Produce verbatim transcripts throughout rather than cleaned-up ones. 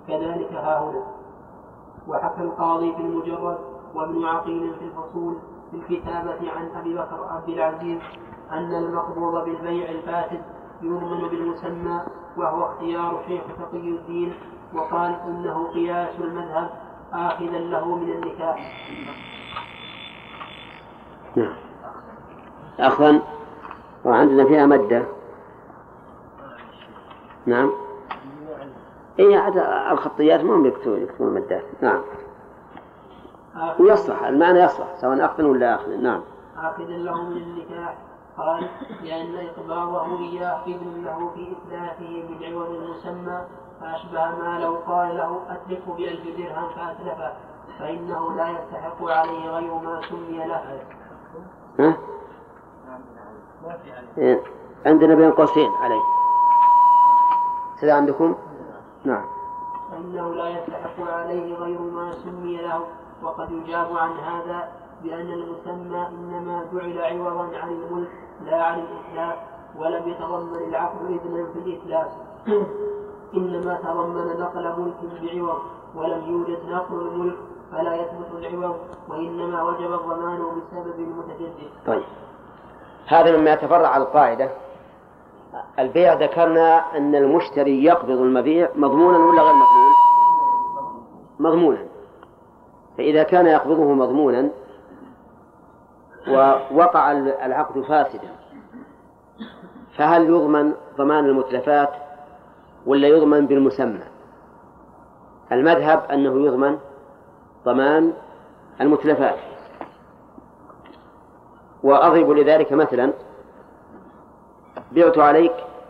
كذلك هاهنا. وحكى القاضي في المجرد وابن عقيل في الفصول في الكتابة عن أبي بكر عبد العزيز أن المقبوض بالبيع الفاسد يضمن بالمسمى، وهو اختيار شيخ تقي الدين، وقال إنه قياس المذهب آخذا له من النكاح. نعم. أخذا وعندنا فيها مدة. نعم. إيه عاد الخطيات ما هم يكتبون يكتبون المدات. نعم. ويصلح المعنى يصلح سواء أخذا ولا أخذا. نعم. آخذا له من النكاح قال لأن إقباضه إياه إذن له في إتلافه بالعوض المسمى، فأشبه ما لو قال له أتلفه بألف درهم فأتلفه، فإنه لا يستحق عليه غير ما سمي له. ها؟ عندنا بين قوسين عليه. سيدا عندكم؟ نعم. فإنه لا يستحق عليه غير ما سمي له. وقد يجاب عن هذا بأن المسمى إنما جعل عوضا عن الملك لا عن الإتلاف، ولم يتضمن العقد إذنا في الإتلاف، إنما تضمن نقل ملك بعوض، ولم يوجد نقل الملك فلا يثبت العوض، وإنما وجب الضمان بسبب المتجدد. طيب، هذا مما يتفرع على القاعدة. البيع ذكرنا أن المشتري يقبض المبيع مضمونا ولا غير مضمون؟ مضمونا. فإذا كان يقبضه مضمونا ووقع العقد فاسدا، فهل يضمن ضمان المتلفات ولا يضمن بالمسمى؟ المذهب أنه يضمن ضمان المتلفات. وأضرب لذلك مثلا: بعت عليك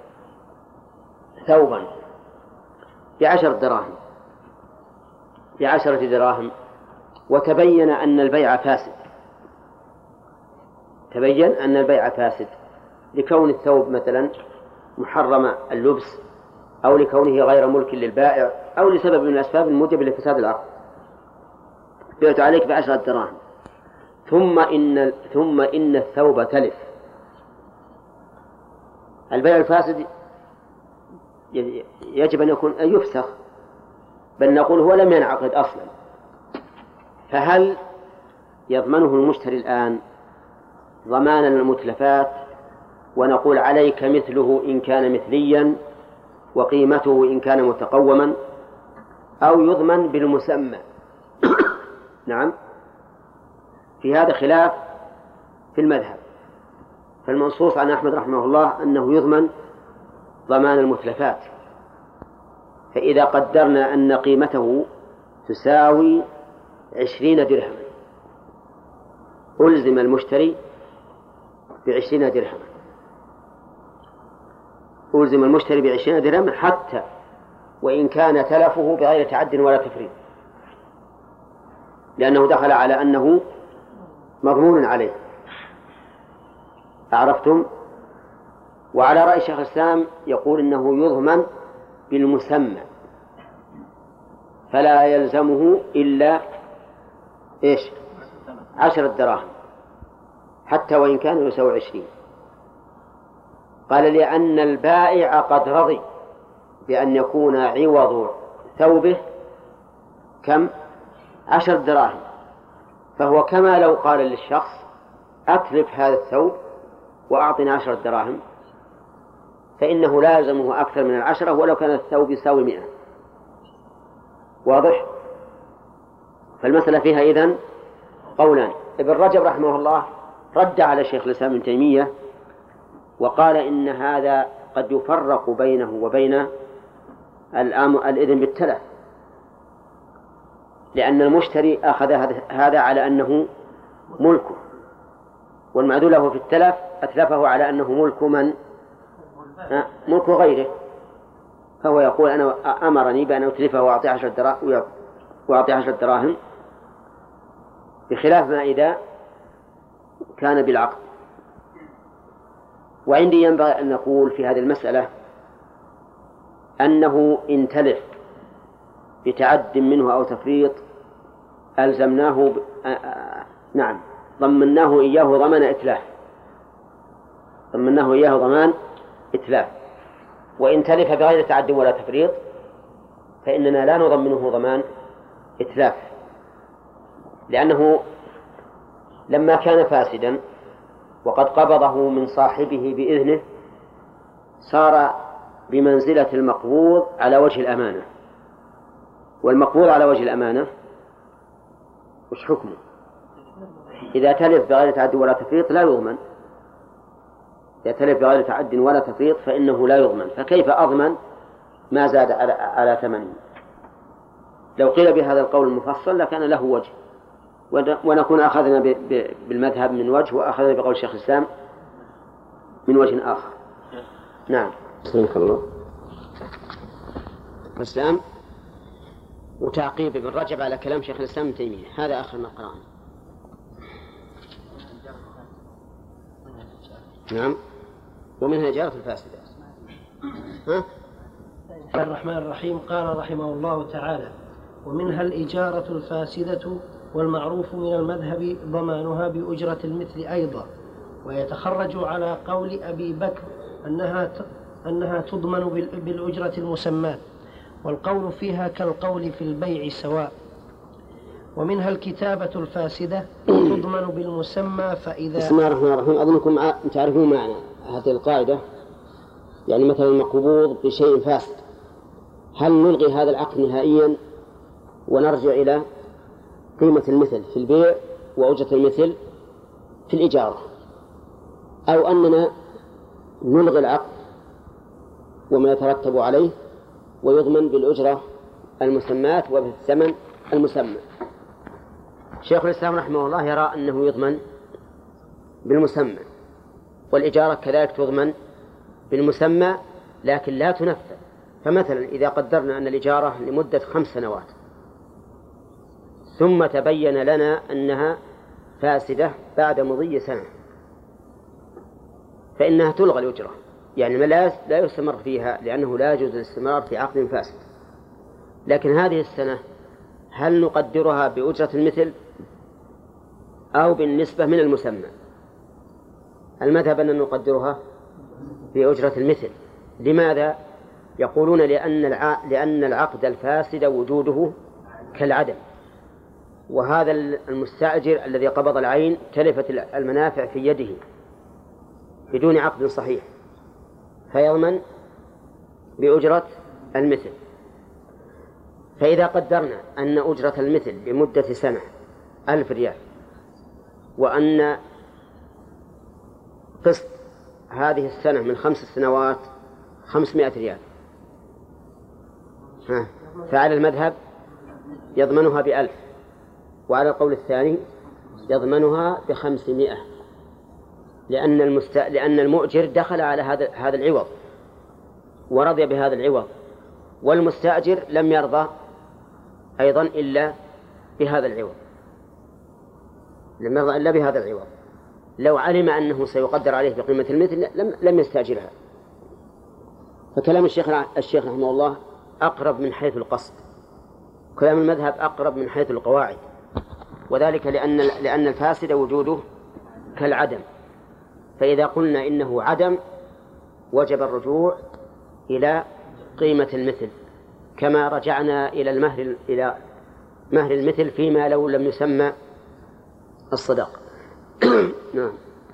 ثوبا بعشر دراهم بعشرة دراهم، وتبين أن البيع فاسد تبين أن البيع فاسد لكون الثوب مثلا محرم اللبس، أو لكونه غير ملك للبائع، أو لسبب من الأسباب الموجبة لفساد العقد. بعت عليك بعشرة دراهم، ثم إن ثم إن الثوب تلف. البيع الفاسد يجب أن يكون أن يفسخ، بل نقول هو لم ينعقد أصلا. فهل يضمنه المشتري الآن ضمان المتلفات ونقول عليك مثله إن كان مثليا وقيمته إن كان متقوما، أو يضمن بالمسمى؟ نعم، في هذا خلاف في المذهب. فالمنصوص عن أحمد رحمه الله أنه يضمن ضمان المتلفات. فإذا قدرنا أن قيمته تساوي عشرين درهما، ألزم المشتري بعشرين درهما ألزم المشتري بعشرين درهما حتى وإن كان تلفه بغير تعد ولا تفريط، لأنه دخل على أنه مضمون عليه. أعرفتم؟ وعلى رأي شيخ الإسلام يقول إنه يضمن بالمسمى، فلا يلزمه إلا إيش؟ عشرة دراهم حتى وإن كان يساوي عشرين. قال لأن البائع قد رضي بأن يكون عوض ثوبه كم؟ عشر دراهم، فهو كما لو قال للشخص أتلف هذا الثوب وأعطنا عشر دراهم، فإنه لازمه أكثر من العشرة ولو كان الثوب يساوي مئة. واضح؟ فالمسألة فيها إذن قولان. ابن رجب رحمه الله رد على شيخ الإسلام ابن تيمية وقال إن هذا قد يفرق بينه وبين الإذن بالتلف، لأن المشتري أخذ هذا على أنه ملكه، والمعدول له في التلف أتلفه على أنه ملك من؟ ملك غيره. فهو يقول أنا أمرني بأن أتلفه وأعطي عشر دراهم وأعطي عشر دراهم، بخلاف ما إذا كان بالعقد. وعندي ينبغي أن نقول في هذه المسألة أنه إن تلف بتعد منه أو تفريط ألزمناه ب... نعم ضمناه إياه ضمان إتلاف ضمناه إياه ضمان إتلاف. وإن تلف بغير تعد ولا تفريط فإننا لا نضمنه ضمان إتلاف، لأنه لما كان فاسدا وقد قبضه من صاحبه بإذنه صار بمنزلة المقبوض على وجه الأمانة، والمقبوض على وجه الأمانة وش حكمه؟ إذا تلف بغير تعد ولا تفريط لا يضمن. إذا تلف بغير تعد ولا تفريط فإنه لا يضمن، فكيف أضمن ما زاد على, على ثمنه؟ لو قيل بهذا القول المفصل لكان له وجه، ونكون أخذنا بالمذهب من وجه وأخذنا بقول شيخ الإسلام من وجه آخر. نعم. سلمك الله. الإسلام وتعقيب ابن رجب على كلام شيخ الإسلام ابن تيمية. هذا آخر ما قرأنا. نعم. ومنها إجارة الفاسدة. ها؟ بسم الله الرحمن الرحيم. قال رحمه الله تعالى: ومنها الإجارة الفاسدة، والمعروف من المذهب ضمانها بأجرة المثل أيضا، ويتخرج على قول أبي بكر أنها أنها تضمن بالأجرة المسماة، والقول فيها كالقول في البيع سواء. ومنها الكتابة الفاسدة تضمن بالمسمى، فإذا بسم الله الرحمن الرحيم. أظنكم تعرفون معنى هذه القاعدة، يعني مثلا مقبوض بشيء فاسد، هل نلغي هذا العقد نهائيا ونرجع إلى قيمة المثل في البيع وأجرة المثل في الإجارة، أو أننا نلغي العقد وما يترتب عليه ويضمن بالأجرة المسماة وبالثمن المسمى؟ شيخ الإسلام رحمه الله يرى أنه يضمن بالمسمى، والإجارة كذلك تضمن بالمسمى لكن لا تنفذ. فمثلا إذا قدرنا أن الإجارة لمدة خمس سنوات ثم تبين لنا أنها فاسدة بعد مضي سنة، فإنها تلغى الأجرة، يعني لا يستمر فيها لأنه لا يجوز الاستمرار في عقد فاسد. لكن هذه السنة هل نقدرها بأجرة المثل أو بالنسبة من المسمى؟ المذهب أن نقدرها بأجرة المثل. لماذا؟ يقولون لأن لأن العقد الفاسد وجوده كالعدم، وهذا المستأجر الذي قبض العين تلفت المنافع في يده بدون عقد صحيح، فيضمن بأجرة المثل. فإذا قدرنا أن أجرة المثل لمدة سنة ألف ريال، وأن قسط هذه السنة من خمس سنوات خمسمائة ريال، ها، فعلى المذهب يضمنها بألف، وعلى القول الثاني يضمنها بخمسمائة، لأن المست... لأن المؤجر دخل على هذا هذا العوض ورضي بهذا العوض، والمستأجر لم يرضى أيضا إلا بهذا العوض، لم يرضى إلا بهذا العوض. لو علم أنه سيقدر عليه بقيمة المثل لم لم يستأجرها. فكلام الشيخ الشيخ رحمه الله أقرب من حيث القصد، كلام المذهب أقرب من حيث القواعد، وذلك لأن لأن الفاسد وجوده كالعدم، فإذا قلنا إنه عدم وجب الرجوع إلى قيمة المثل، كما رجعنا إلى المهر إلى مهر المثل فيما لو لم يسمى الصداق. نعم.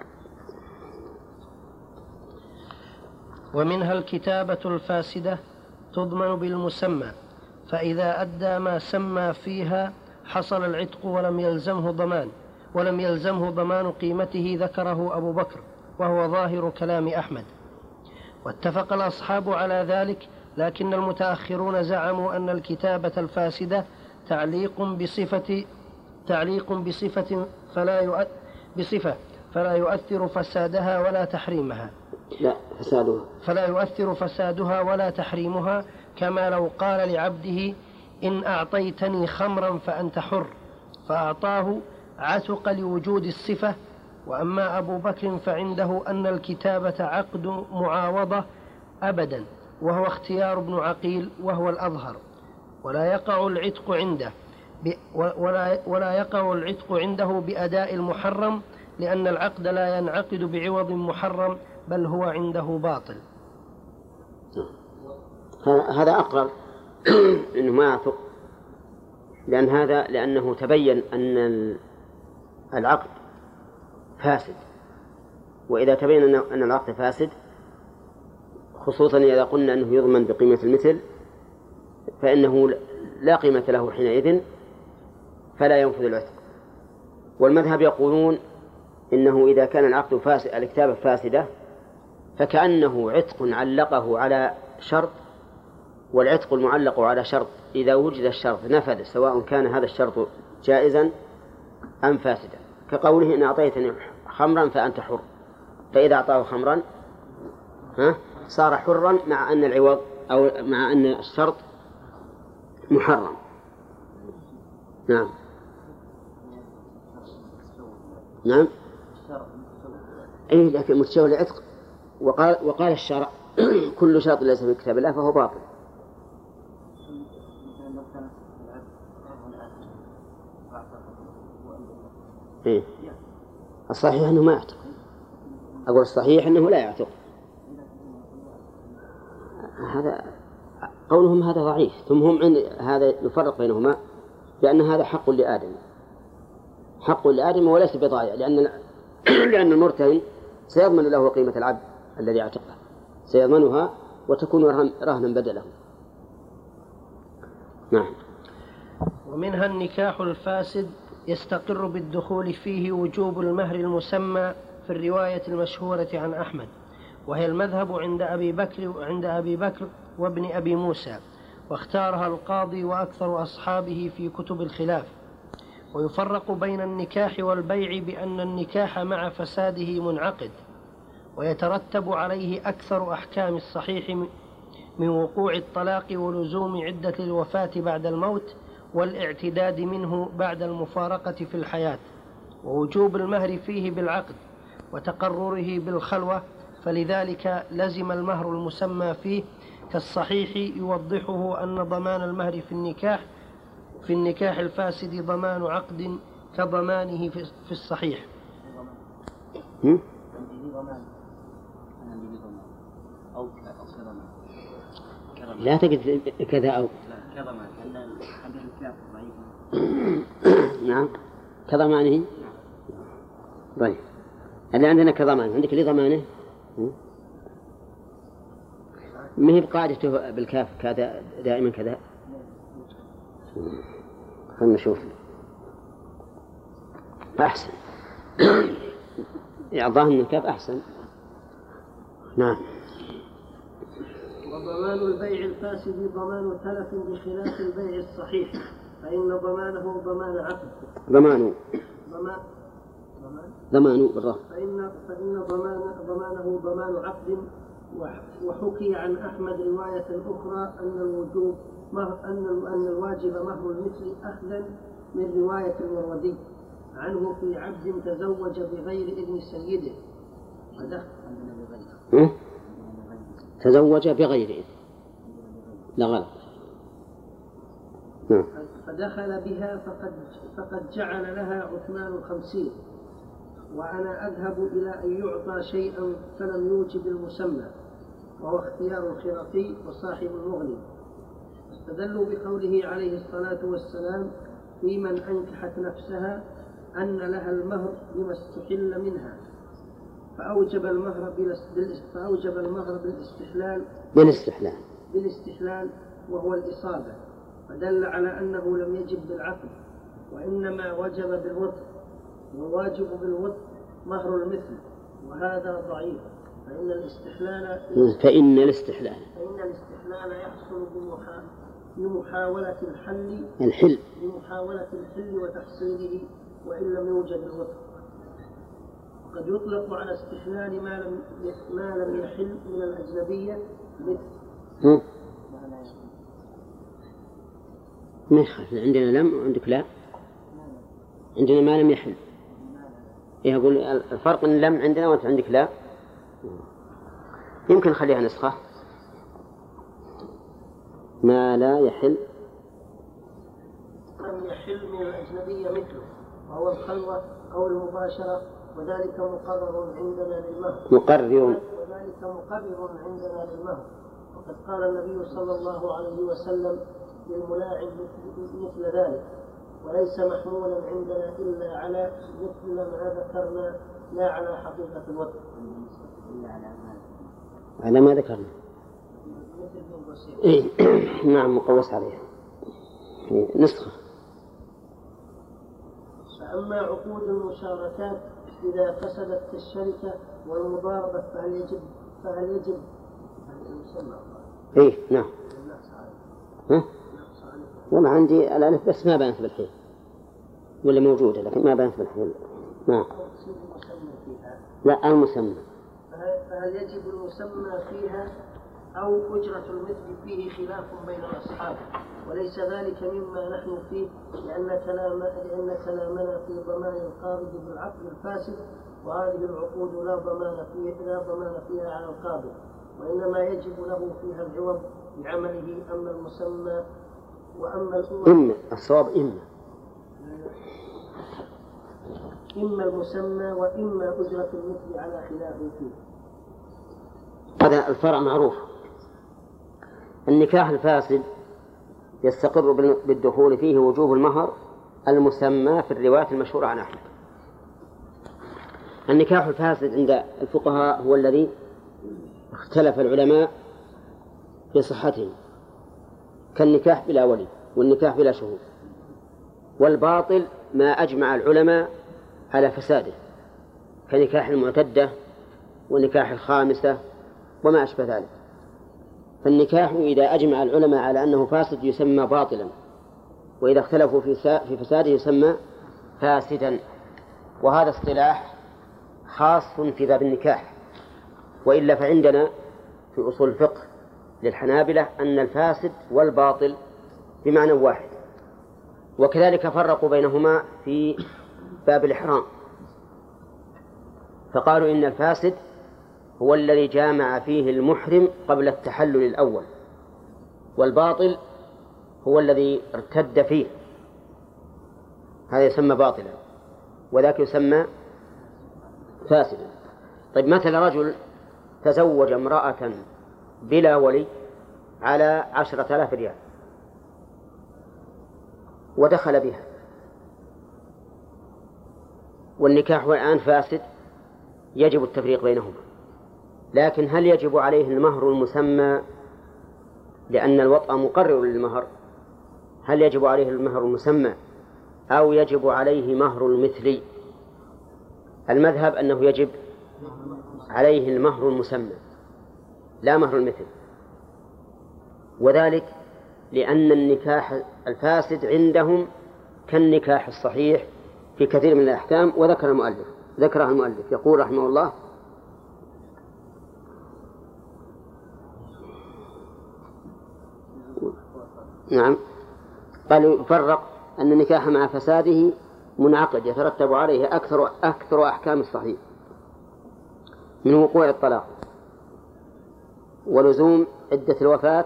ومنها الكتابة الفاسدة تضمن بالمسمى، فإذا أدى ما سمى فيها حصل العتق ولم يلزمه ضمان ولم يلزمه ضمان قيمته، ذكره أبو بكر وهو ظاهر كلام أحمد. واتفق الأصحاب على ذلك، لكن المتأخرون زعموا أن الكتابة الفاسدة تعليق بصفة تعليق بصفة فلا يؤ... بصفة فلا يؤثر فسادها ولا تحريمها لا فسادها فلا يؤثر فسادها ولا تحريمها، كما لو قال لعبده: إن أعطيتني خمرا فأنت حر، فأعطاه عتق لوجود الصفة. وأما أبو بكر فعنده أن الكتابة عقد معاوضة أبدا، وهو اختيار ابن عقيل وهو الأظهر، ولا يقع العتق عنده ولا, ولا يقع العتق عنده بأداء المحرم، لأن العقد لا ينعقد بعوض محرم بل هو عنده باطل. هذا أقرب أنه ما يعتق، لأن هذا لأنه تبين أن العقد فاسد، وإذا تبين أن العقد فاسد خصوصا إذا قلنا أنه يضمن بقيمة المثل فإنه لا قيمة له حينئذ فلا ينفذ العتق. والمذهب يقولون إنه إذا كان العقد فاسد الكتابة فاسدة فكأنه عتق علقه على شرط، والعتق المعلق على شرط إذا وجد الشرط نفذ سواء كان هذا الشرط جائزا أم فاسدا، كقوله إن أعطيتني خمرا فأنت حر، فإذا أعطاه خمرا ها صار حرا مع أن العوض أو مع أن الشرط محرم. نعم نعم أي لكن متشوه العتق. وقال وقال الشرع كل شرط ليس في كتاب الله فهو باطل. إيه؟ الصحيح أنه ما يعتق. أقول الصحيح أنه لا يعتق. هذا قولهم هذا ضعيف. ثم هم عند هذا يفرق بينهما بأن هذا حق لآدم، حق لآدم وليس بضائع، لأن لأن المرتهن سيضمن له قيمة العبد الذي اعتقه، سيضمنها وتكون رهنا بدله. نعم. ومنها النكاح الفاسد يستقر بالدخول فيه وجوب المهر المسمى في الرواية المشهورة عن أحمد، وهي المذهب عند أبي بكر عند أبي بكر وابن أبي موسى، واختارها القاضي وأكثر أصحابه في كتب الخلاف. ويفرق بين النكاح والبيع بأن النكاح مع فساده منعقد ويترتب عليه أكثر أحكام الصحيح من وقوع الطلاق ولزوم عدة الوفاة بعد الموت والاعتداد منه بعد المفارقة في الحياة، ووجوب المهر فيه بالعقد وتقرره بالخلوة، فلذلك لزم المهر المسمى فيه، كالصحيح يوضحه أن ضمان المهر في النكاح في النكاح الفاسد ضمان عقد كضمانه في الصحيح. لا تجد كذا أو نعم كضمانه. طيب اللي عندنا كضمانه عندك لي ضمانه ما هي بقاعدته بالكاف كذا دائما كذا. خلنا نشوف أحسن إعطاه من الكاف أحسن. نعم. وضمان البيع الفاسد ضمان تلف بخلاف البيع الصحيح، فإن ضمانه ضمان عقد. ضمانه ضمان ضمانه بالضبط. فإن فإن ضمان ضمانه ضمان عقد. وحكي عن أحمد رواية أخرى أن الوجوب أن أن الواجب مهر المثل أخذا من رواية الوردي عنه في عبد تزوج بغير إذن سيده تزوج بغير إذن لا غلط فدخل بها فقد فقد جعل لها عثمان الخمسين، وأنا أذهب إلى أن يعطى شيئا فلم يوجب المسمى، وهو اختيار الخرقي وصاحب المغني. استدلوا بقوله عليه الصلاة والسلام في من أنكحت نفسها أن لها المهر لما استحل منها، فأوجب المهر فأوجب المهر بالاستحلال بالاستحلال بالاستحلال وهو الإصابة، فدل على أنه لم يجب بالعقد وإنما وجب بالوطء، والواجب بالوطء مهر المثل، وهذا ضعيف. فإن الاستحلال فإن الاستحلال فإن الاستحلال يحصل بمحاولة الحل الحل بمحاولة الحل وتحصيله وإن لم يوجد الوطء. قد يطلق على استحلال ما لم ما لم يحل من الأجنبية مثل ما يخالف. عندنا لم وعندك لا. عندنا ما لم يحل. إيه أقول الفرق إن لم عندنا وأنت عندك لا. يمكن خليها نسخة ما لا يحل لم يحل من الأجنبية مثله، وهو الخلوة أو المباشرة، وذلك مقرر عندنا للمهر مقرر وذلك مقرر عندنا للمهر وقد قال النبي صلى الله عليه وسلم للملاعب مثل ذلك، وليس محمولا عندنا إلا على مثل ما ذكرنا لا على حقيقة الوضع. على ما ذكرنا إيه؟ نعم مقوس عليه نسخة. فأما عقود المشاركات إذا فسدت الشركة والمضاربة فهل يجب فهل يجب إيه نعم. ها؟ والله عندي الألف بس ما بانت بالحين ولا موجودة لكن ما بانت بالحين. نعم. لا المسمى. فهل يجب المسمى فيها أو أجرة المثل فيه خلاف بين الأصحاب، وليس ذلك مما نحن فيه، لأن كلام لأن كلامنا في ضمان القابض بالعقد الفاسد، وهذه العقود لا ضمان فيها لا ضمان فيها على القابض، وإنما يجب له فيها العوض بعمله. أما المسمى وأما إما الصواب إما إما المسمى وإما أجرة المثل على خلاف فيه. هذا الفرع معروف. النكاح الفاسد يستقر بالدخول فيه وجوب المهر المسمى في الرواية المشهورة عن أحمد. النكاح الفاسد عند الفقهاء هو الذي اختلف العلماء في صحته، كالنكاح بلا ولي والنكاح بلا شهود. والباطل ما أجمع العلماء على فساده، كنكاح المعتدة ونكاح الخامسة وما أشبه ذلك. فالنكاح إذا أجمع العلماء على أنه فاسد يسمى باطلا، وإذا اختلفوا في فساده يسمى فاسدا. وهذا اصطلاح خاص في باب النكاح، وإلا فعندنا في أصول الفقه للحنابلة أن الفاسد والباطل بمعنى واحد. وكذلك فرقوا بينهما في باب الإحرام، فقالوا إن الفاسد هو الذي جامع فيه المحرم قبل التحلل الأول، والباطل هو الذي ارتد فيه، هذا يسمى باطلا وذاك يسمى فاسدا. طيب مثل رجل تزوج امرأة بلا ولي على عشرة آلاف ريال ودخل بها، والنكاح الآن فاسد، يجب التفريق بينهما. لكن هل يجب عليه المهر المسمى لأن الوطأ مقرر للمهر؟ هل يجب عليه المهر المسمى أو يجب عليه مهر المثلي؟ المذهب أنه يجب عليه المهر المسمى لا مهر المثل، وذلك لأن النكاح الفاسد عندهم كالنكاح الصحيح في كثير من الأحكام. وذكر المؤلف ذكرها المؤلف يقول رحمه الله: نعم قال يفرق أن النكاح مع فساده منعقد يترتب عليه أكثر أكثر أحكام الصحيح من وقوع الطلاق ولزوم عدة الوفاة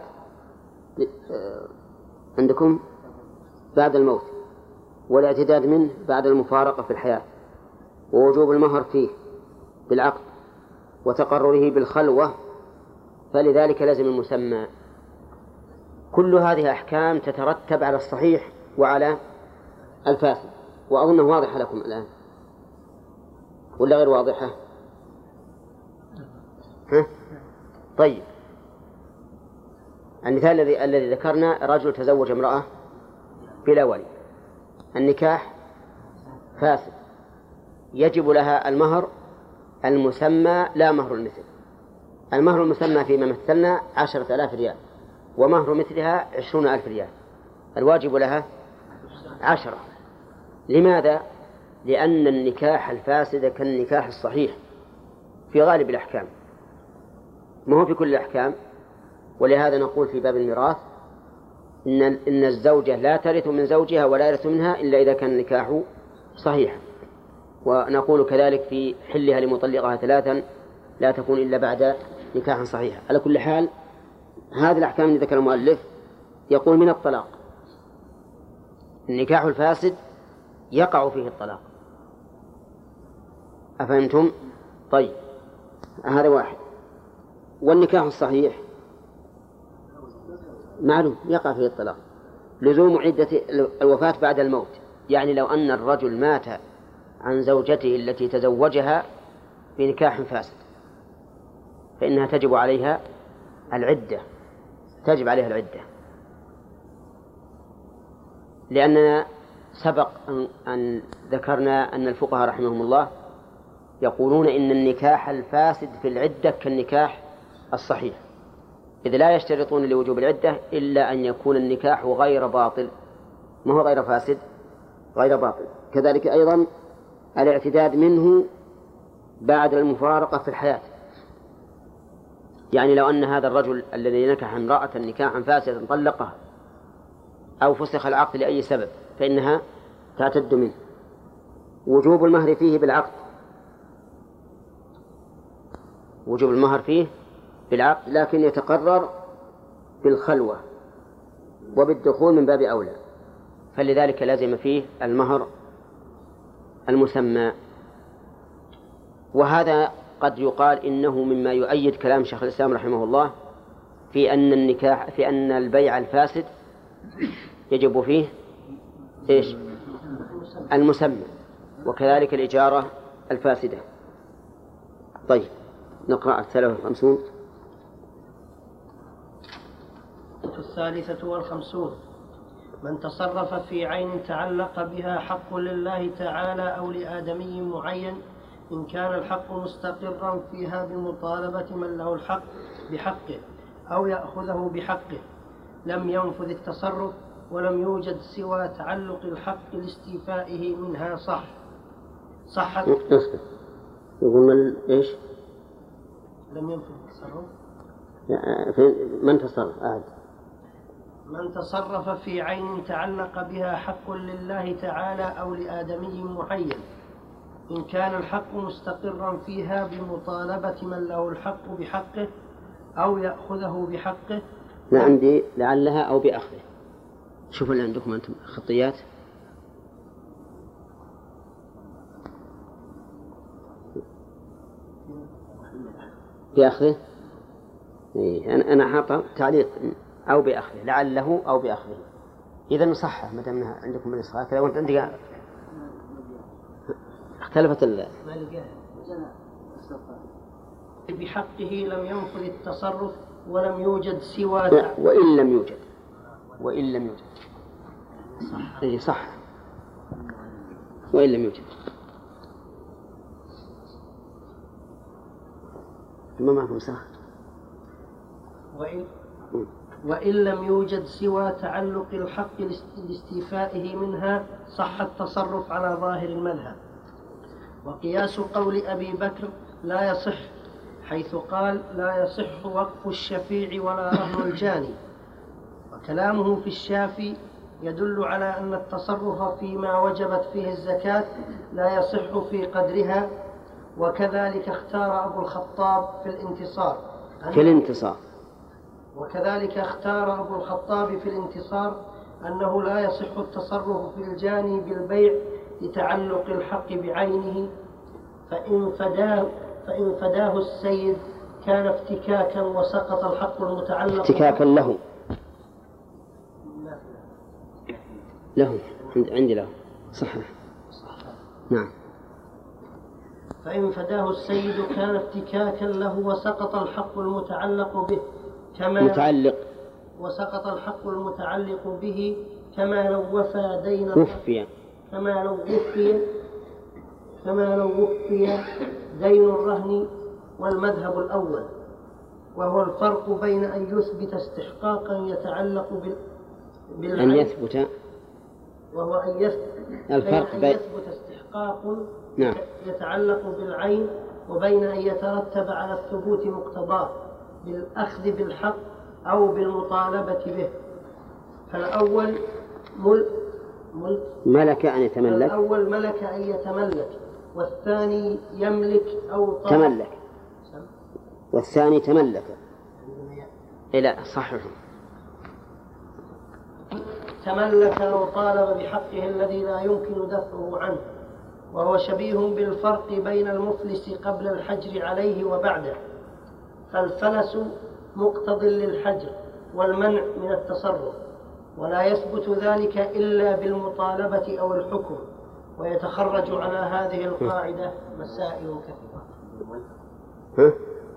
عندكم بعد الموت، والاعتداد منه بعد المفارقة في الحياة، ووجوب المهر فيه بالعقد، وتقرره بالخلوة، فلذلك لازم المسمى. كل هذه أحكام تترتب على الصحيح وعلى الفاسد، وأظنه واضحة لكم الآن ولا غير واضحة؟ ها؟ طيب المثال الذي الذي ذكرنا رجل تزوج امرأة بلا ولي، النكاح فاسد، يجب لها المهر المسمى لا مهر المثل. المهر المسمى فيما مثلنا عشرة آلاف ريال، ومهر مثلها عشرون ألف ريال، الواجب لها عشرة. لماذا؟ لأن النكاح الفاسد كالنكاح الصحيح في غالب الأحكام، ما هو في كل الأحكام. ولهذا نقول في باب الميراث إن إن الزوجة لا ترث من زوجها ولا يرث منها إلا إذا كان النكاح صحيحا. ونقول كذلك في حلها لمطلقها ثلاثا لا تكون إلا بعد نكاح صحيح. على كل حال هذه الأحكام التي ذكر المؤلف يقول من الطلاق النكاح الفاسد يقع فيه الطلاق. أفهمتم؟ طيب هذا واحد. والنكاح الصحيح معلوم يقع فيه الطلاق. لزوم عدة الوفاة بعد الموت، يعني لو أن الرجل مات عن زوجته التي تزوجها بنكاح فاسد فإنها تجب عليها العدة، تجب عليها العدة، لأننا سبق أن ذكرنا أن الفقهاء رحمهم الله يقولون إن النكاح الفاسد في العدة كالنكاح الصحيح، إذ لا يشترطون لوجوب العدة إلا أن يكون النكاح غير باطل، ما هو غير فاسد، غير باطل. كذلك أيضا الاعتداد منه بعد المفارقة في الحياة، يعني لو أن هذا الرجل الذي نكح امرأة نكاحا فاسدا طلقها أو فسخ العقد لأي سبب فإنها تعتد منه. وجوب المهر فيه بالعقد، وجوب المهر فيه بالعقد، لكن يتقرر بالخلوة وبالدخول من باب أولى، فلذلك لازم فيه المهر المسمى. وهذا قد يقال إنه مما يؤيد كلام شيخ الإسلام رحمه الله في أن النكاح في أن البيع الفاسد يجب فيه إيش؟ المسمى، وكذلك الإجارة الفاسدة. طيب نقرأ الثلاثة والخمسون. الثالثة والخمسون: من تصرف في عين تعلق بها حق لله تعالى أو لآدمي معين إن كان الحق مستقرا فيها بمطالبة من له الحق بحقه أو يأخذه بحقه لم ينفذ التصرف ولم يوجد سوى تعلق الحق لاستيفائه منها صح صحت. يقول إيش؟ لم ينفذ التصرف. من تصرف أعد. من تصرف في عين تعلق بها حق لله تعالى أو لآدمي معين إن كان الحق مستقرا فيها بمطالبة من له الحق بحقه أو يأخذه بحقه. لا عندي لعلها أو بأخذه. شوفوا اللي عندكم أنتم خطيات. بأخذه. إيه أنا أنا حاط تعليق أو بأخذه، لعله أو بأخذه. إذا صح ما دام عندكم من الإصحاح كذا، وأنت عندك اختلفت ال بحقه لم ينفذ التصرف ولم يوجد سوى وإن لم يوجد وإن لم يوجد صح. إيه صح وإن لم يوجد ما معكم صح. وإن وإن لم يوجد سوى تعلق الحق لاستيفائه منها صح التصرف على ظاهر المذهب. وقياس قول أبي بكر لا يصح حيث قال لا يصح وقف الشفيع ولا رهن الجاني، وكلامه في الشافي يدل على أن التصرف فيما وجبت فيه الزكاة لا يصح في قدرها. وكذلك اختار أبو الخطاب في الانتصار في الانتصار وكذلك اختار أبو الخطاب في الانتصار أنه لا يصح التصرف في الجاني بالبيع لتعلق الحق بعينه، فإن فداه, فإن فداه السيد كان افتكاكا وسقط الحق المتعلق افتكاكا له له عندي له صح. نعم. فإن فداه السيد كان افتكاكا له وسقط الحق المتعلق به كما متعلق وسقط الحق المتعلق به كما لو وفى دين وفي كما لو وفي كما لو وفي دين الرهن. والمذهب الأول وهو الفرق بين أن يثبت استحقاقا يتعلق بالعين أن يثبت وهو أن يثبت الفرق بين أن يثبت استحقاق نعم. يتعلق بالعين وبين أن يترتب على الثبوت مقتضاه بالأخذ بالحق أو بالمطالبة به. فالأول ملك ملك ملك أن يتملك الأول ملك أن يتملك والثاني يملك أو طالب. تملك والثاني تملك. لا صحيح. تملك أو طالب بحقه الذي لا يمكن دفعه عنه، وهو شبيه بالفرق بين المفلس قبل الحجر عليه وبعده، فالفلس مقتض للحجر والمنع من التصرف، ولا يثبت ذلك إلا بالمطالبة أو الحكم. ويتخرج على هذه القاعدة مسائل كثيرة. ها؟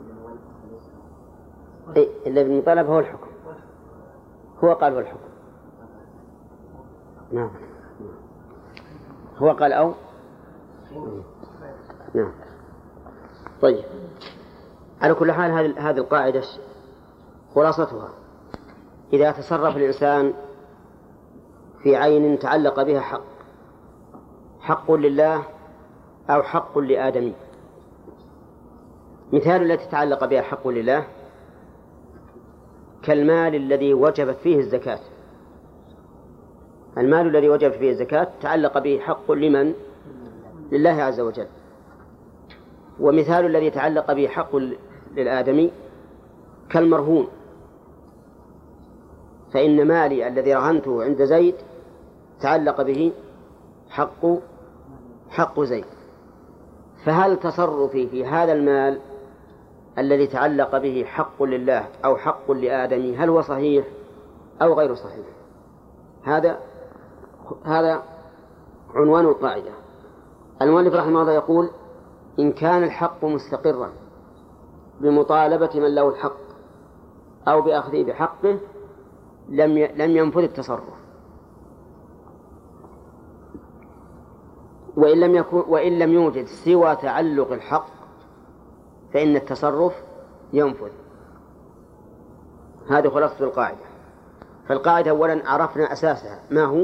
إيه إلا بالمطالبة هو الحكم. هو قال هو الحكم. نعم. هو قال أو. نعم. طيب. على كل حال هذه هذه القاعدة خلاصتها: إذا تصرف الإنسان في عين تعلق بها حق، حق لله أو حق لآدمي. مثال التي تعلق بها حق لله كالمال الذي وجبت فيه الزكاة. المال الذي وجبت فيه الزكاة تعلق به حق لمن؟ لله عز وجل. ومثال الذي تعلق به حق للآدمي كالمرهون، فإن مالي الذي رهنته عند زيد تعلق به حق حق زيد. فهل تصرفي في هذا المال الذي تعلق به حق لله أو حق لآدمي هل هو صحيح أو غير صحيح؟ هذا هذا عنوان القاعدة. المؤلف رحمه الله يقول: إن كان الحق مستقرا بمطالبة من له الحق أو بأخذه بحقه لم لم ينفذ التصرف، وإن لم يكن وإن لم يوجد سوى تعلق الحق فإن التصرف ينفذ. هذه خلاصة القاعدة. فالقاعدة أولا عرفنا أساسها ما هو: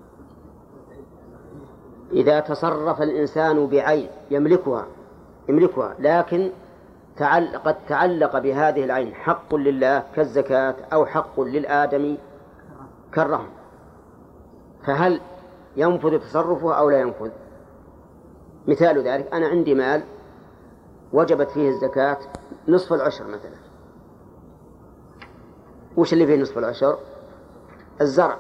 إذا تصرف الإنسان بعين يملكها يملكها لكن قد تعلق بهذه العين حق لله كالزكاة أو حق للآدمي كالرهن، فهل ينفذ تصرفه أو لا ينفذ؟ مثال ذلك: أنا عندي مال وجبت فيه الزكاة نصف العشر مثلا. وش اللي فيه نصف العشر؟ الزرع.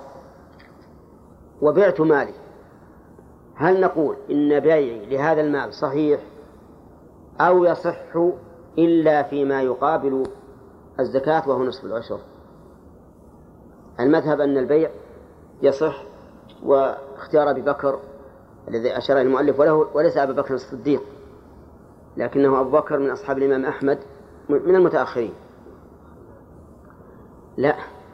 وبعت مالي، هل نقول إن بيعي لهذا المال صحيح أو يصح إلا فيما يقابل الزكاة وهو نصف العشر؟ المذهب أن البيع يصح، واختيار أبي بكر الذي أشار المؤلف وله وليس أبي بكر الصديق لكنه أبو بكر من أصحاب الإمام أحمد من المتأخرين. لا.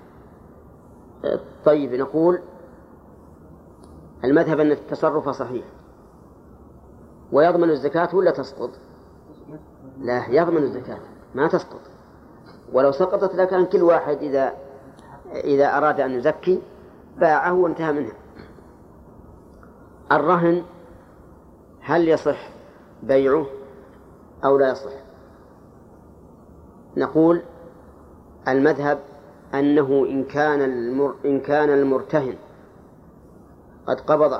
طيب نقول المذهب أن التصرف صحيح ويضمن الزكاة ولا تسقط؟ لا، يضمن الزكاة ما تسقط، ولو سقطت لكان كل واحد إذا إذا أراد أن يزكي باعه وانتهى منها. الرهن هل يصح بيعه أو لا يصح؟ نقول المذهب أنه إن كان المر إن كان المرتهن قد قبضه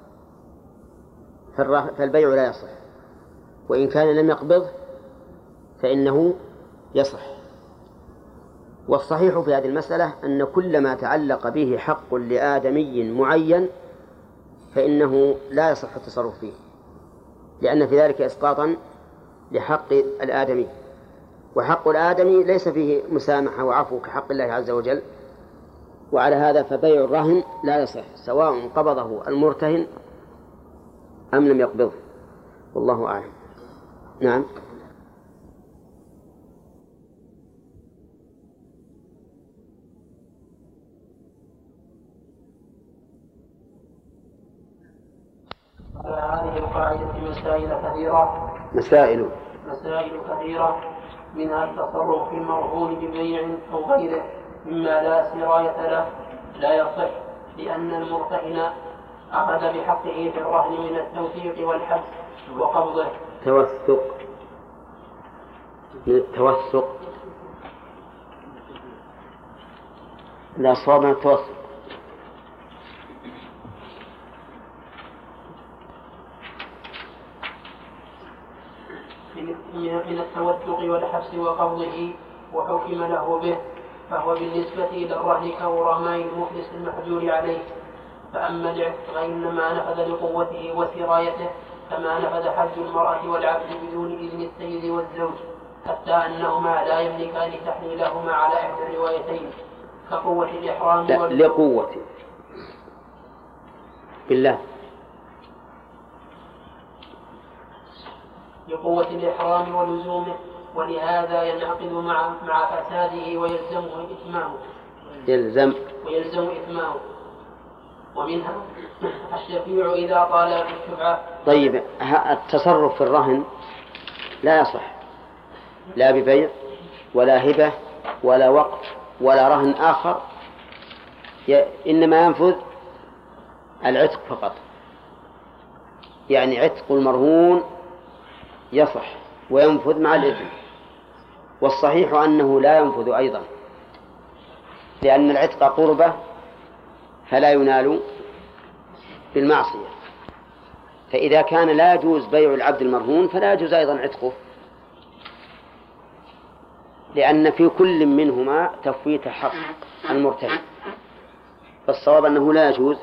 فالبيع لا يصح، وإن كان لم يقبضه فإنه يصح. والصحيح في هذه المسألة أن كل ما تعلق به حق لآدمي معين فإنه لا يصح التصرف فيه، لأن في ذلك إسقاطا لحق الآدمي، وحق الآدمي ليس فيه مسامحة وعفو كحق الله عز وجل. وعلى هذا فبيع الرهن لا يصح سواء قبضه المرتهن أم لم يقبضه، والله أعلم. نعم. هذه القاعدة مسائل كثيرة مسائل مسائل كثيرة منها التصرف في المرهون ببيع أو غيره مما لا سراية له لا يصح، لأن المرتهن أخذ بحقه في الرهن من التوثيق والحبس وقبضه. توثق من التوثق، لا صواب من التوثق. من التوثق والحبس وقبضه وحكم له به، فهو بالنسبة إلى الرهن كورماء المفلس المحجور عليه. فأما العتق فإنما نفذ لقوته وسرايته كما نفذ حج المرأة والعبد بدون إذن السيد والزوج، حتى أنهما لا يملكان تحليلهما على إحدى الروايتين، كقوة الإحرام لا لقوة بالله لقوة الإحرام ولزومه، ولهذا ينعقد مع مع فساده ويلزمه إتمامه يلزم ويلزم إتمامه. ومنها الشفيع إذا طال بالشفعة. طيب التصرف في الرهن لا يصح لا ببيع ولا هبة ولا وقف ولا رهن آخر، إنما ينفذ العتق فقط. يعني عتق المرهون يصح وينفذ مع الإذن، والصحيح أنه لا ينفذ أيضا، لأن العتق قربة فلا ينال بالمعصية. فإذا كان لا يجوز بيع العبد المرهون فلا يجوز أيضا عتقه، لأن في كل منهما تفويت حق المرتهن. فالصواب أنه لا يجوز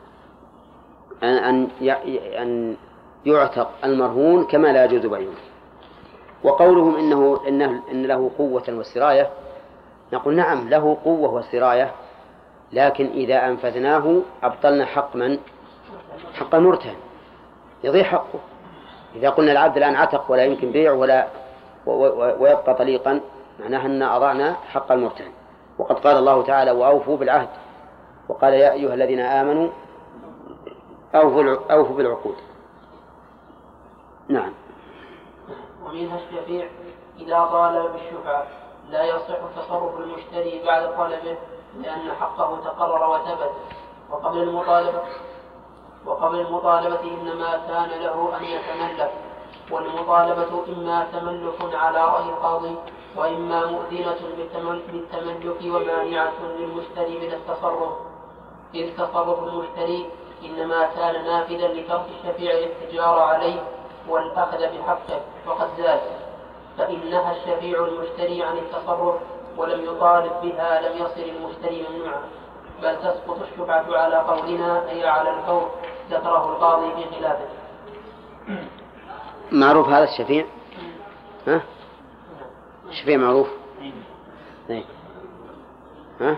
أن أن يعتق المرهون كما لا يجوز بيعه. وقولهم إنه إنه إن له قوة وسراية، نقول نعم له قوة وسراية، لكن إذا أنفذناه أبطلنا حق من؟ حق المرتهن، يضيع حقه. إذا قلنا العبد الآن عتق ولا يمكن بيع ولا ويبقى طليقا، معناها أن أضعنا حق المرتهن. وقد قال الله تعالى وأوفوا بالعهد، وقال يا أيها الذين آمنوا أوفوا بالعقود. نعم. ومنها الشفيع إذا طالب بالشفعة لا يصح تصرف المشتري بعد طلبه، لأن حقه تقرر وثبت. وقبل المطالبة وقبل المطالبة إنما كان له أن يتملك، والمطالبة إما تملك على رأي القاضي، وإما مؤذنة بالتملك ومانعة للمشتري من التصرف، إذ تصرف المشتري إنما كان نافذا لترك الشفيع الاتجار عليه والأخذ بحقه وقد زاد، فإنها الشفيع المشتري عن التصرف ولم يطالب بها لم يصل المشتري ممنوعا، بل تسقط الشفعة على قولنا أي على الفور ذكره القاضي في خلافه. معروف هذا الشفيع؟ ها؟ الشفيع معروف؟ ايه. ها؟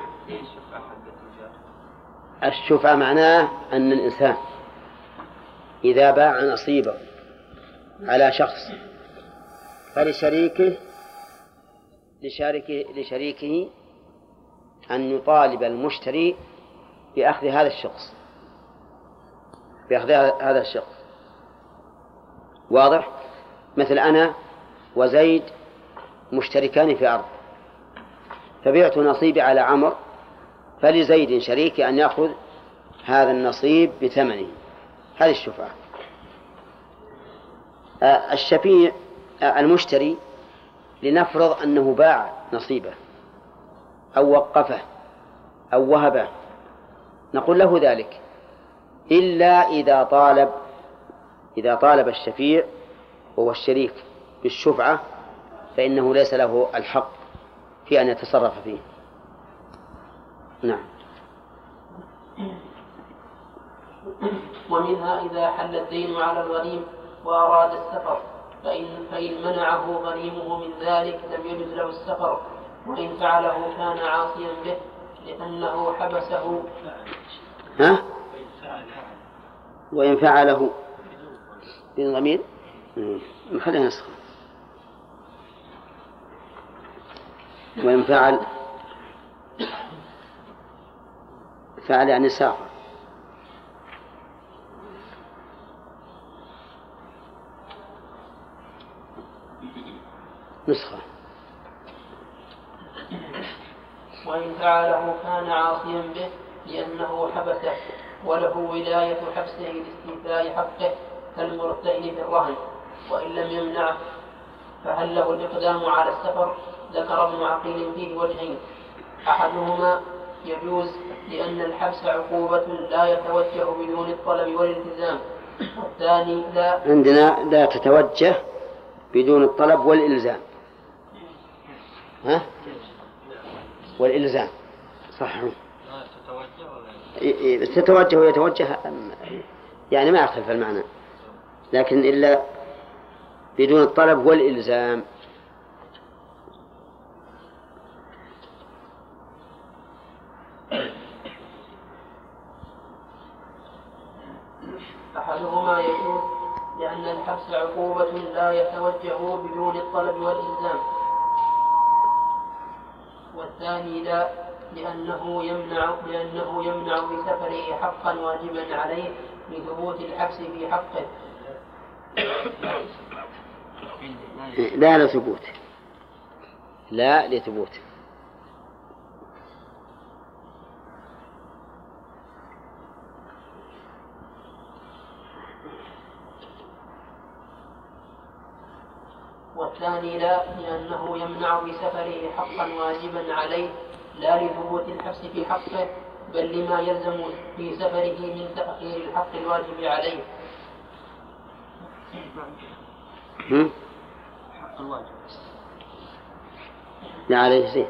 الشفعة معناه أن الإنسان إذا باع نصيبه على شخص فلشريكه لشريكه لشريكه أن يطالب المشتري بأخذ هذا الشخص بأخذ هذا الشخص واضح؟ مثل أنا وزيد مشتركان في أرض، فبعت نصيبي على عمر، فلزيد شريكي أن يأخذ هذا النصيب بثمنه. هذه الشفعة. الشفيع المشتري لنفرض أنه باع نصيبه أو وقفه أو وهبه، نقول له ذلك إلا إذا طالب إذا طالب الشفيع وهو الشريك بالشفعة، فإنه ليس له الحق في أن يتصرف فيه. نعم. ومنها إذا حل الدين على الغريم وأراد السفر، فإن, فإن منعه غريمه من ذلك لم يجوز له السفر، وإن فعله كان عاصيا به لأنه حبسه. ها؟ وإن فعله بالضمير خلينا نسخ. وإن فعل فعل يعني سافر. نسخة. وإن فعله كان عاصيا به لأنه حبسه وله ولاية حبسه لاستيفاء حقه كالمرتهن في الرهن، وإن لم يمنعه فهل له الإقدام على السفر؟ ذكر ابن عقيل فيه وجهين، أحدهما يجوز لأن الحبس عقوبة لا يتوجه بدون الطلب والالتزام، والثاني لا. عندنا لا تتوجه بدون الطلب والإلزام. ها؟ والإلزام صح. تتوجه ويتوجه يعني ما يختلف المعنى، لكن إلا بدون الطلب والإلزام. أحدهما يجوز لأن الحبس عقوبة لا يتوجه بدون الطلب والإلزام، والثاني لا لأنه يمنع لأنه يمنع بسفره حقا واجبا عليه لثبوت الحبس في حقه. لا لثبوت لا لثبوت والثاني لا لأنه يمنع بسفره حقا واجبا عليه لا لثبوت الحبس في حقه، بل لما يلزم في سفره من تأخير الحق الواجب عليه. حق الواجب لا عليه زين.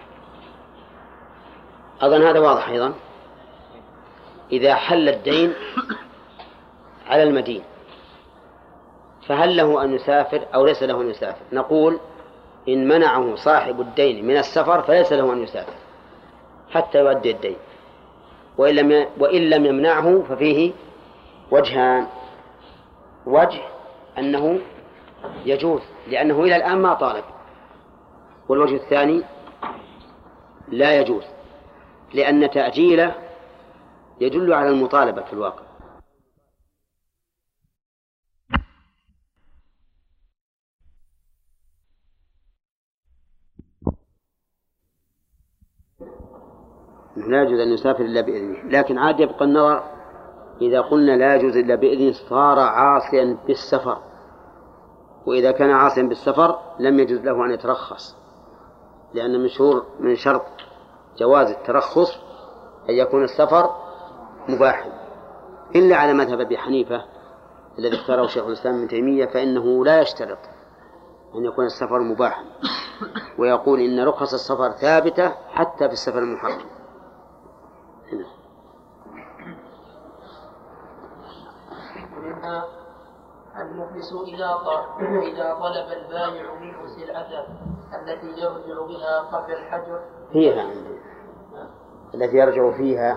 أظن هذا واضح أيضا. إذا حل الدين على المدين فهل له أن يسافر أو ليس له أن يسافر؟ نقول إن منعه صاحب الدين من السفر فليس له أن يسافر حتى يؤدي الدين، وإن لم وإن لم يمنعه ففيه وجهان: وجه أنه يجوز لأنه إلى الآن ما طالب، والوجه الثاني لا يجوز لأن تأجيله يدل على المطالبة في الواقع. لا يجوز أن يسافر إلا بإذنه، لكن عاد يبقى النظر إذا قلنا لا يجوز إلا بإذنه صار عاصيا بالسفر، وإذا كان عاصيا بالسفر لم يجوز له أن يترخص، لأن مشهور من شرط جواز الترخص أن يكون السفر مباحا، إلا على مذهب أبي حنيفة الذي اختاره شيخ الإسلام ابن تيمية، فإنه لا يشترط أن يكون السفر مباحا، ويقول إن رخص السفر ثابتة حتى في السفر المحرم. منها المفلس إذا إذا طلب البائع منه سلعته التي يرجع بها قبل الحجر فيها عندي التي يرجع فيها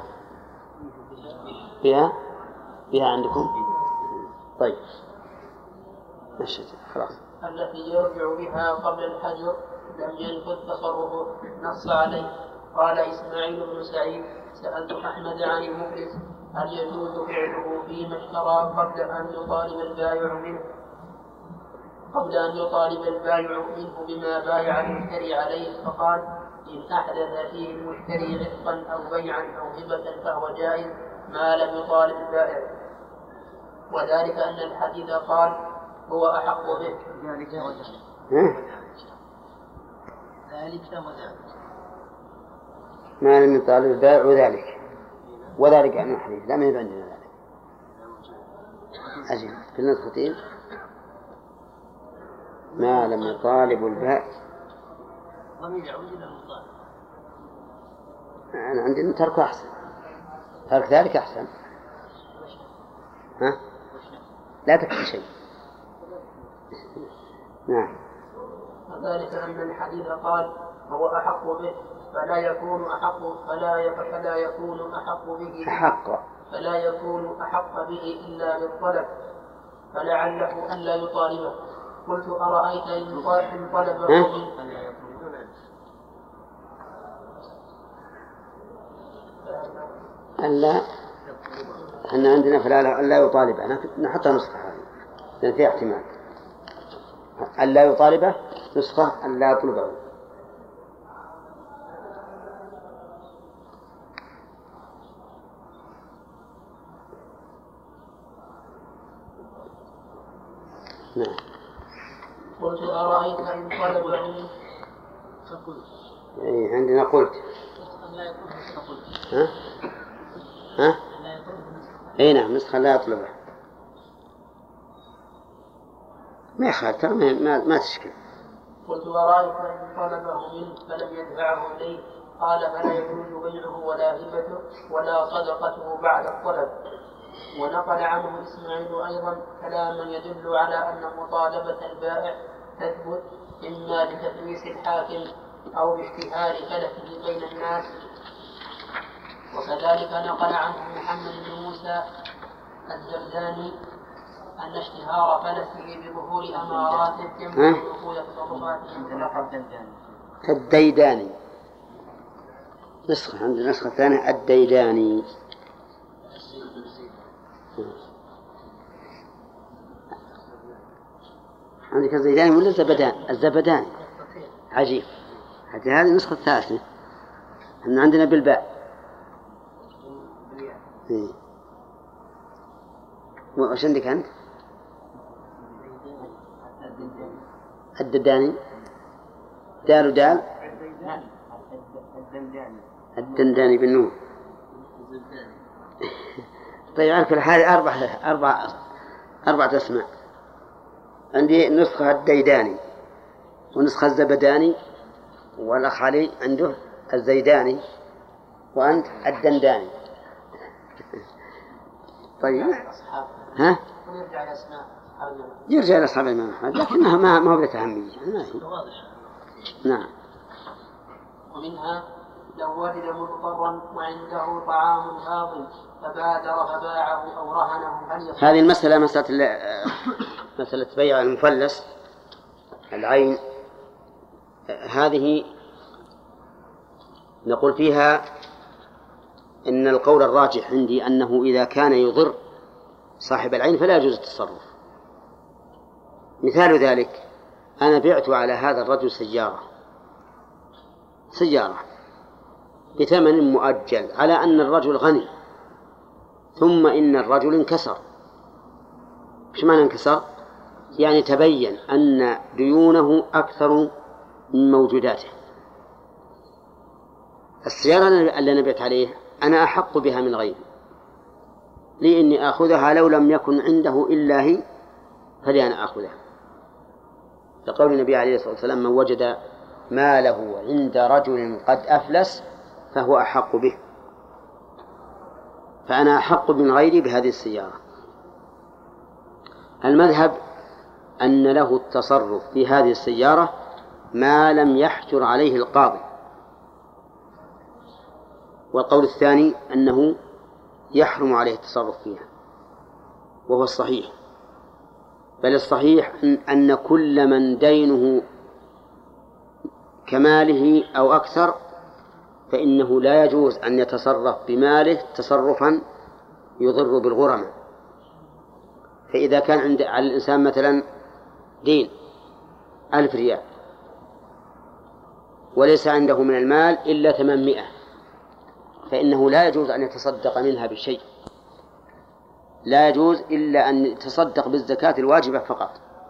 فيها فيها عندكم. طيب مشيت خلاص. التي يرجع بها قبل الحجر لم ينفذ تصرفه نص عليه. قال إسماعيل بن سعيد: سألت أحمد عن المفلس هل يجوز فعله فيما اشترى قبل أن يطالب البائع منه قبل أن يطالب البائع منه بما بايع المشتري عليه؟ فقال: إن أحدث فيه المشتري عتقا أو بيعا أو هبة فهو جائز ما لم يطالب البائع، وذلك أن الحديث قال: هو أحق به. ذلك وذلك ذلك وذلك ما لم يطالب البائع وذلك وذلك عن الحديث لا ما يبقى عندنا ذلك. أجل في النسختين ما لم يطالب البائع. أنا عندي ترك أحسن، ترك ذلك أحسن. ها؟ لا تكفي شيء. نعم. وذلك أن الحديث قال: هو أحق به فلا يكون أحق فلا فلا يكون أحق به أحق فلا يكون أحق به إلا بالطلب، فلعله أن لا يطالبه. قلت: أرأيت إن طلبه ألا أن عندنا فلا ألا يطالبه، نحطها نسخة هذه لأن فيها احتمال. ألا يطالبه نسخة ألا يطلبه. نعم. قلت: أرأيت إن طلبه إيه عندنا قلت ها ها اي نعم نسخة لا يطلبه ما يخالف ترى ما, ما, ما تشكل. قلت: أرأيت إن طلبه منه فلم يدفعه إليه؟ قال: فلا يجوز بيعه ولا هبته ولا صدقته بعد الطلب. ونقل عنه إسماعيل أيضا كلاما يدل على أن مطالبة البائع تثبت إما بتفليس الحاكم أو باشتهار فلته بين الناس. وكذلك نقل عنه محمد بن موسى الدرداني أن اشتهار فلسه بظهور أمارات تمنع دخول تصرفاته. الديداني نسخة عند نسخة ثانية الديداني. عندك الزيداني ولا الزبدان؟ الزبداني عجيب. هذه النسخة الثالثة أن عندنا بالباء. إيه. وش عندك أنت؟ الدداني دال ودال الدنداني بالنون. طيب على كل حال أربع أربع أربعة أسماء. عندي نسخة الديداني ونسخة الزبداني والأخ علي عنده الزيداني وأنت الدنداني. طيب ها؟ يرجع إلى أصحاب الإمام أحمد لكنها ما ما هو ذات أهمية. نعم. ومنها لو وجد مضطرا وعنده طعام فاضل فبادر فباعه أو رهنه هل يصح؟ هذه المسألة مسألة مسألة بيع المفلس العين. هذه نقول فيها إن القول الراجح عندي أنه إذا كان يضر صاحب العين فلا يجوز التصرف. مثال ذلك أنا بعت على هذا الرجل سيارة سيارة بثمن مؤجل على أن الرجل غني، ثم إن الرجل انكسر. إيش معنى انكسر؟ يعني تبين أن ديونه أكثر من موجوداته. السيارة اللي أنا بعت عليه أنا أحق بها من غيري، لإني آخذها لو لم يكن عنده إلا هي فلي أنا آخذها. لقول النبي عليه الصلاة والسلام من وجد ماله عند رجل قد أفلس فهو أحق به، فأنا أحق من غيري بهذه السيارة. المذهب أن له التصرف في هذه السيارة ما لم يحجر عليه القاضي، والقول الثاني أنه يحرم عليه التصرف فيها، وهو الصحيح. بل الصحيح أن كل من دينه كماله أو أكثر فإنه لا يجوز أن يتصرف بماله تصرفا يضر بالغرماء. فإذا كان عند على الإنسان مثلا دين ألف ريال وليس عنده من المال إلا ثمانمائة، فإنه لا يجوز أن يتصدق منها بشيء، لا يجوز إلا أن يتصدق بالزكاة الواجبة فقط،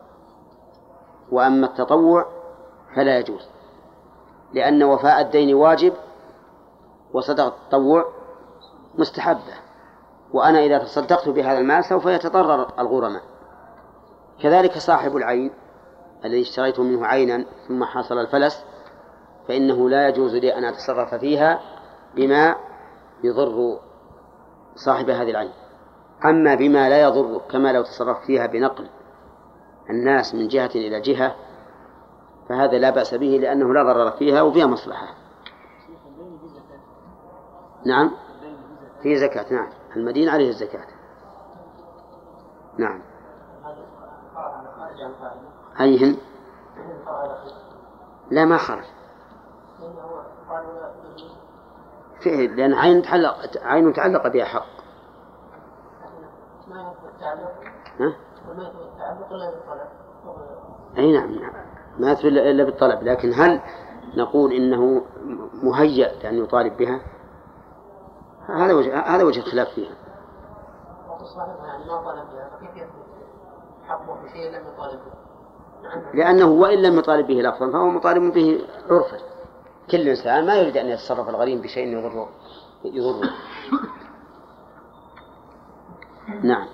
وأما التطوع فلا يجوز، لأن وفاء الدين واجب وصدق التطوع مستحبة، وأنا إذا تصدقت بهذا المال سوف يتضرر الغرماء. كذلك صاحب العين الذي اشتريت منه عينا ثم حصل الفلس فإنه لا يجوز لي أن أتصرف فيها بما يضر صاحب هذه العين. أما بما لا يضر كما لو تصرف فيها بنقل الناس من جهة إلى جهة فهذا لا بأس به لأنه لا ضرر فيها وفيها مصلحة. نعم فيه زكاة. نعم المدين عليه الزكاة. نعم أيهن؟ لا ما خرج فيه لأن عين تعلق عين متعلقة بها حق. ها؟ أي نعم ما يثبت إلا بالطلب، لكن هل نقول إنه مهيأ لأن يطالب بها؟ هذا وجه هذا وجه الخلاف فيها. لأنه وإن لم يطالب به لفظا فهو مطالب به عرفا. كل إنسان ما يريد أن يتصرف الغريم بشيء يضره يضره. نعم.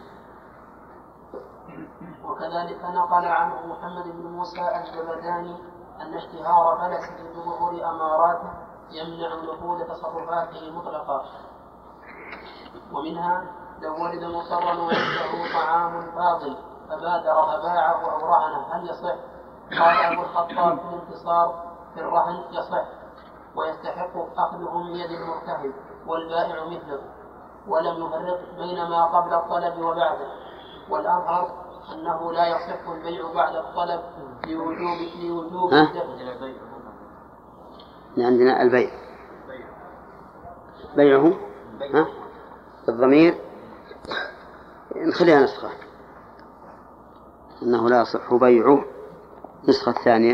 وكذلك نقل عنه محمد بن موسى الزبداني أن اشتهار فلسه بظهور أماراته يمنع نفوذ تصرفاته مطلقا. ومنها لو ولد مضطرا وعنده طعام فاضل فبادر فباعه أو رهنه هل يصح؟ قال أبو الخطاب في الانتصار في الرهن يصح ويستحق أخذه من يد المرتهن والبائع مثله، ولم يفرق بين ما قبل الطلب وبعده. والأظهر أنه لا يصح البيع بعد الطلب لوجوب لوجوب الدفع. عندنا البيع بيعه ها الضمير نخليها نسخة أنه لا يصح بيعه. نسخة الثانية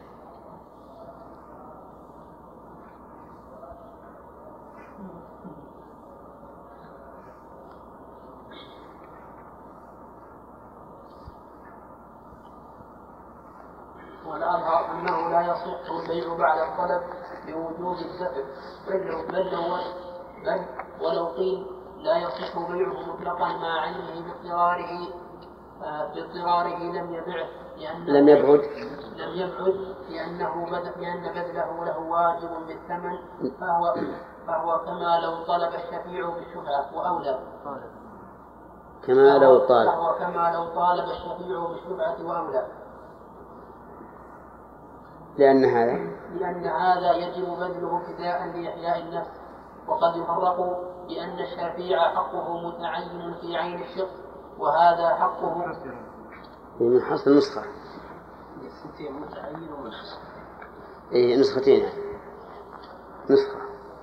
والأظهر أنه لا يصح البيع بعد الطلب لوجوب الدفع بل بل بل ولو قيل لا يصح بيعه مطلقا مع علمه باضطراره باضطراره لم يبعه لم يبعد لم يبعد لأنه بدل لأن بذله له واجب بالثمن فهو فهو كما لو طلب الشفيع بالشفعة وأولى كما لو طالب فهو كما لو طالب الشفيع بالشفعة وأولى لأن هذا لأن هذا يجب بذله فداء لإحياء النفس. وقد يفرق بأن الشفيع حقه متعين في عين الشخص وهذا حقه من حصل نسخة متعين ومنحصر. إيه نسختين يعني. نسخة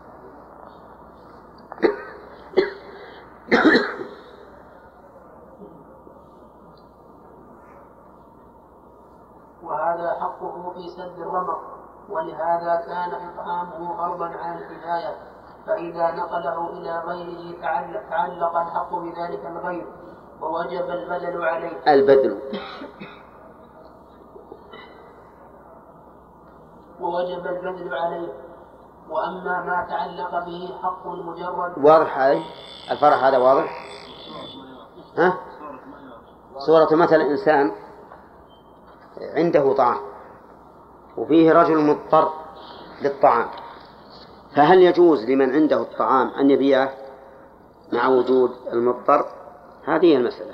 وهذا حقه في سد الرمق ولهذا كان إطعامه فرضا على الكفاية فإذا نقله إلى غيره تعلق, تعلق الحق بذلك الغير ووجب البدل عليه البدل ووجب البدل عليه. وأما ما تعلق به حق مجرد واضح هذا الفرح هذا واضح. ها صورة مثل إنسان عنده طعام وفيه رجل مضطر للطعام فهل يجوز لمن عنده الطعام أن يبيعه مع وجود المضطر؟ هذه المسألة.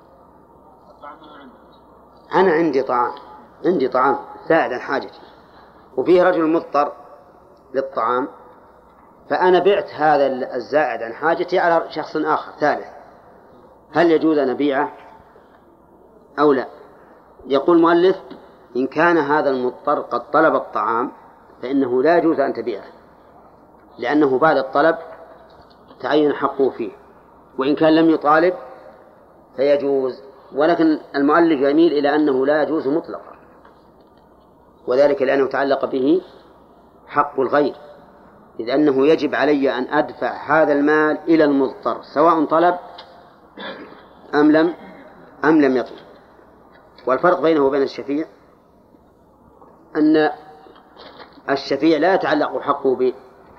أنا عندي طعام عندي طعام زائد عن حاجتي وفيه رجل مضطر للطعام فأنا بعت هذا الزائد عن حاجتي على شخص آخر ثالث هل يجوز أن أبيعه أو لا؟ يقول المؤلف إن كان هذا المضطر قد طلب الطعام فإنه لا يجوز أن تبيعه لأنه بعد الطلب تعين حقه فيه وإن كان لم يطالب فيجوز. ولكن المؤلف يميل إلى أنه لا يجوز مطلقا وذلك لأنه تعلق به حق الغير إذ أنه يجب علي أن أدفع هذا المال إلى المضطر سواء طلب أم لم أم لم يطلب. والفرق بينه وبين الشفيع أن الشفيع لا يتعلق حقه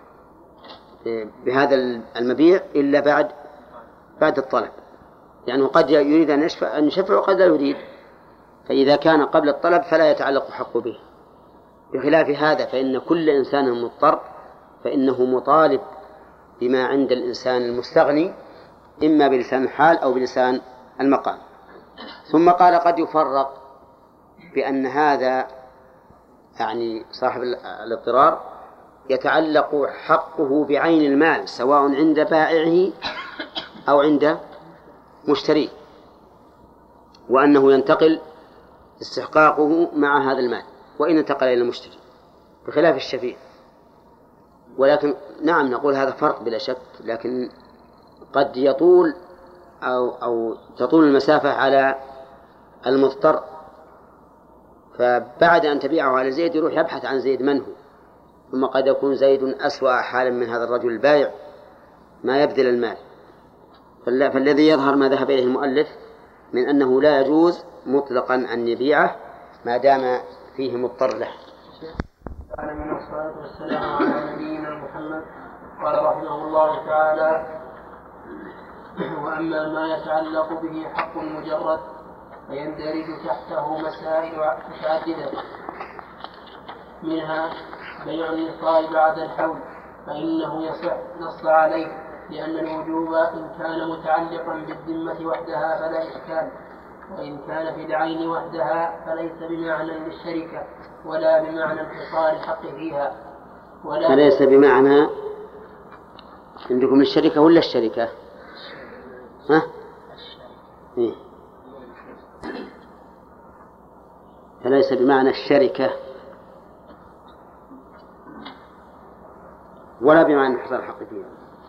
بهذا المبيع إلا بعد بعد الطلب لأنه قد يريد أن يشفع أن يشفع وقد لا يريد فإذا كان قبل الطلب فلا يتعلق حقه به. بخلاف هذا فإن كل إنسان مضطر فإنه مطالب بما عند الإنسان المستغني إما بلسان الحال أو بلسان المقام. ثم قال قد يفرق بأن هذا يعني صاحب الاضطرار يتعلق حقه بعين المال سواء عند بائعه أو عند مشتريه وأنه ينتقل استحقاقه مع هذا المال وإن انتقل إلى المشتري بخلاف الشفيع. ولكن نعم نقول هذا فرق بلا شك لكن قد يطول أو, أو تطول المسافة على المضطر فبعد أن تبيعه على زيد يروح يبحث عن زيد من هو ثم قد يكون زيد أسوأ حالا من هذا الرجل البائع ما يبذل المال. فالذي يظهر ما ذهب إليه المؤلف من أنه لا يجوز مطلقا أن يبيعه ما دام فيه مضطر له. تعالى من الصلاة والسلام على نبينا محمد. قال رحمه الله تعالى وأما ما يتعلق به حق مجرد فيندرج تحته مسائل متعددة منها بيع النصاب بعد الحول فإنه يصح نص عليه لأن الوجوب إن كان متعلقا بالذمة وحدها فلا إشكال وإن كان في العين وحدها فليس بمعنى للشركة ولا بمعنى انحصار الحق فيها ولا فليس بمعنى عندكم الشركة ولا الشركة؟ ها؟ إيه؟ فليس بمعنى الشركة ولا بمعنى انحصار الحق فيها.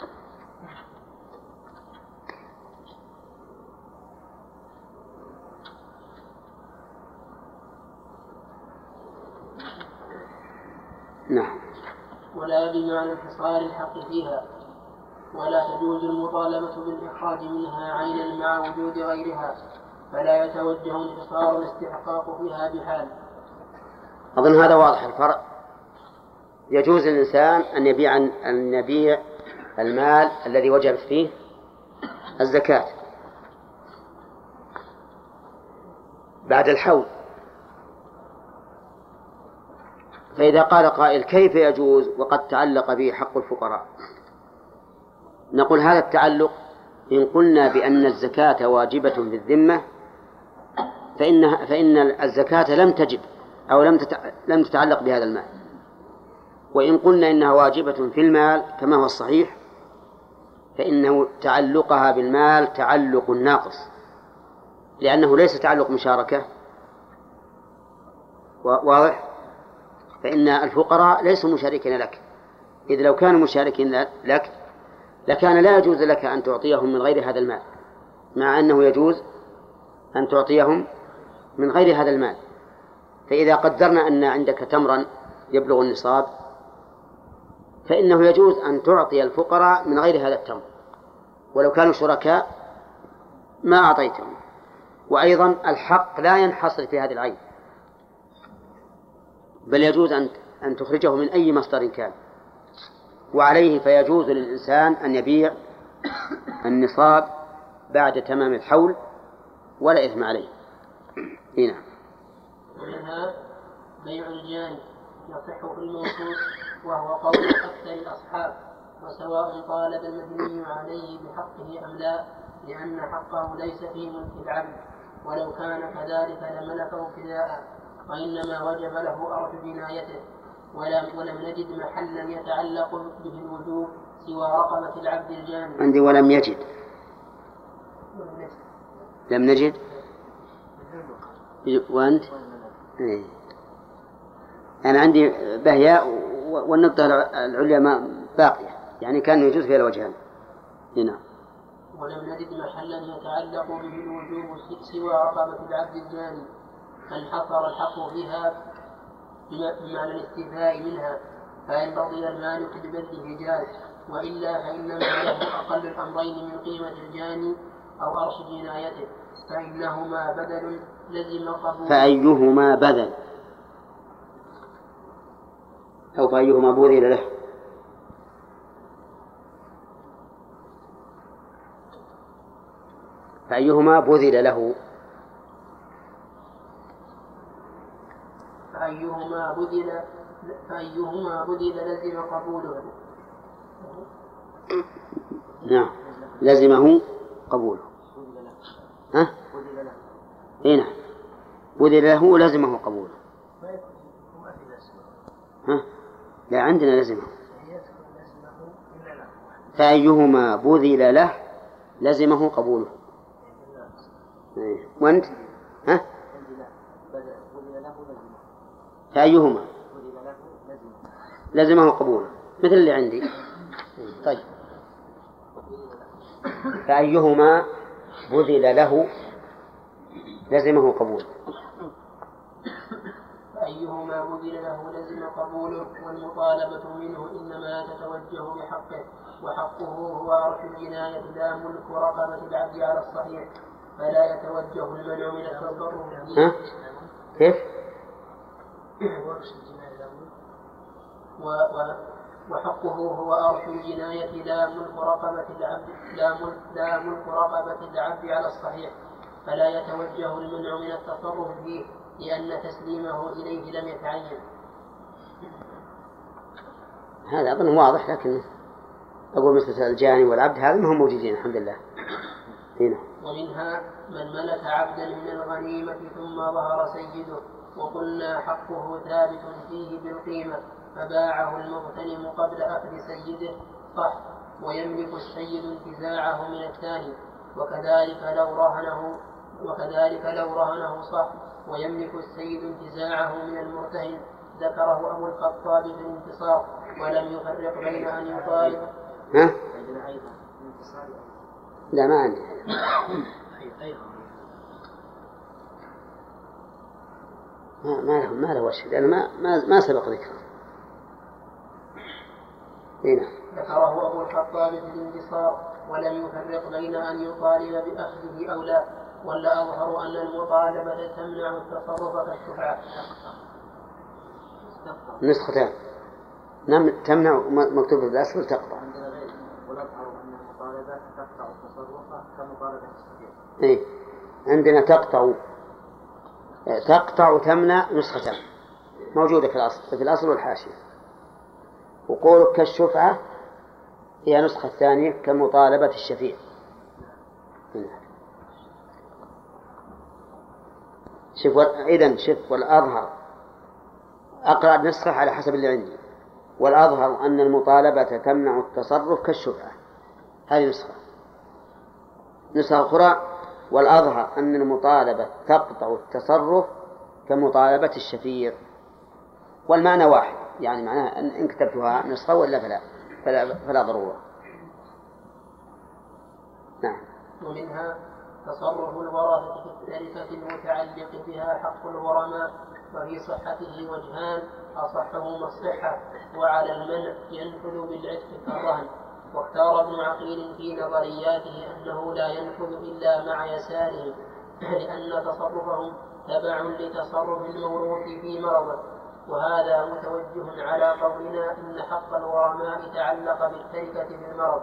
نعم. ولا بمعنى انحصار الحق فيها، ولا تجوز المطالبة بالإخراج منها عينا مع وجود غيرها، فلا يتوجه انحصار الاستحقاق فيها بحال. أظن هذا واضح الفرق. يجوز للإنسان أن يبيع أن يبيع المال الذي وجبت فيه الزكاة بعد الحول. فإذا قال قائل كيف يجوز وقد تعلق به حق الفقراء؟ نقول هذا التعلق إن قلنا بأن الزكاة واجبة في الذمة فإن فإن الزكاة لم تجب أو لم لم تتعلق بهذا المال، وإن قلنا إنها واجبة في المال كما هو الصحيح فإنه تعلقها بالمال تعلق ناقص، لأنه ليس تعلق مشاركة. واضح؟ فإن الفقراء ليسوا مشاركين لك، إذ لو كانوا مشاركين لك لكان لا يجوز لك أن تعطيهم من غير هذا المال، مع أنه يجوز أن تعطيهم من غير هذا المال. فإذا قدرنا أن عندك تمرا يبلغ النصاب فإنه يجوز أن تعطي الفقراء من غير هذا التمر، ولو كانوا شركاء ما أعطيتهم. وأيضا الحق لا ينحصر في هذه العين، بل يجوز أن أن تخرجه من أي مصدر كان، وعليه فيجوز للإنسان أن يبيع النصاب بعد تمام الحول ولا إثم عليه. هنا ومنها بيع الجاني يصح في المنصوص وهو قول أكثر الأصحاب، وسواء طالب المدني عليه بحقه أم لا، لأن حقه ليس في ملك العبد، ولو كان كذلك لملكه ابتداء، وإنما وجب له أرث جنايته، ولم, ولم نجد محلا يتعلق به الوجوب سوى رقبة العبد الجاني. عندي ولم يجد لم نجد وأنت إيه. أنا عندي بهياء والنقطة العليا ما باقية، يعني كان يجوز فيها الوجهان. هنا ولم نجد محلا يتعلق به الوجوب سوى رقبة العبد الجاني، انحصر الحق فيها بمعنى الاستيفاء منها، فإن رضي المالك ببذله جاز، وإلا فإنما له أقل الأمرين من قيمة الجاني أو أرش جنايته، فإنهما بدل لزم قبول. فأيهما بدل أو فأيهما بذل له؟ فأيهما بذل له فأيهما بذل فأيهما بذل لزم قبوله. نعم لزمه قبوله. ها؟ إيه نعم بذل له ولزمه قبوله. ها؟ لا عندنا لزمه. فأيهما بذل له لزمه قبوله. وأنت؟ ها؟ فأيهما لزمه قبوله مثل اللي عندي. طيب فأيهما بذل له لزمه قبوله. فأيهما بذل له لزم قبوله، والمطالبة منه إنما تتوجه بحقه، وحقه هو أرث الجناية لا ملك رقبة العبد على الصحيح، فلا يتوجه المنع من التصرف فيه. ها؟ كيف؟ و و وحقه هو أرث الجناية لا ملك رقبة العبد لا ملك لا ملك رقبة العبد على الصحيح، فلا يتوجه المنع من التصرف فيه، لأن تسليمه إليه لم يتعين. هذا أظن واضح، لكن أقول مثل الجاني والعبد هذا ما هم موجودين الحمد لله. هنا ومنها من ملك عبدا من الغنيمة ثم ظهر سيده، وقلنا حقه ثابت فيه بالقيمة، فباعه المغتنم قبل أخذ سيده صح، ويملك السيد انتزاعه من الثاني، وكذلك لو رهنه وكذلك لو رهنه صح، ويملك السيد انتزاعه من المرتهن. ذكره أبو الخطاب في الانتصار ولم يفرق بين أن يطالب. ها؟ لا ما عندي. ما ما له ما له وجه لأنه ما ما ما سبق ذكره. هنا. ذكره أبو الخطاب في الانتصار ولم يفرق بين أن يطالب بأخذه أو لا، ولا أظهر أن المطالبة تمنع التصرف كالشفعة. نسختان نعم تمنع مكتوب في الأصل تقطع. والأظهر أن المطالبة تقطع التصرف كمطالبة الشفيع. إيه عندنا تقطع تقطع تمنع نسختان موجودة في الأصل في الأصل والحاشية. وقولك كالشفعة هي نسخة ثانية كمطالبة الشفيع. شوف إذن شوف والأظهر أقرأ النسخة على حسب اللي عندي. والأظهر أن المطالبة تمنع التصرف كالشفعة. هذه نسخة. نسخة أخرى والأظهر أن المطالبة تقطع التصرف كمطالبة الشفيع. والمعنى واحد يعني معناها إن كتبتها نسخة ولا فلا فلا, فلا ضرورة. نعم. ومنها تصرف الورثة في التركة المتعلق بها حق الغرماء، وفي صحته وجهان أصحهما الصحة، وعلى المنع ينفذ بالعتق كالرهن. واختار ابن عقيل في نظرياته أنه لا ينفذ إلا مع يسارهم، لأن تصرفهم تبع لتصرف الموروث في مرضه. وهذا متوجه على قولنا إن حق الغرماء تعلق بالتركة بالمرض.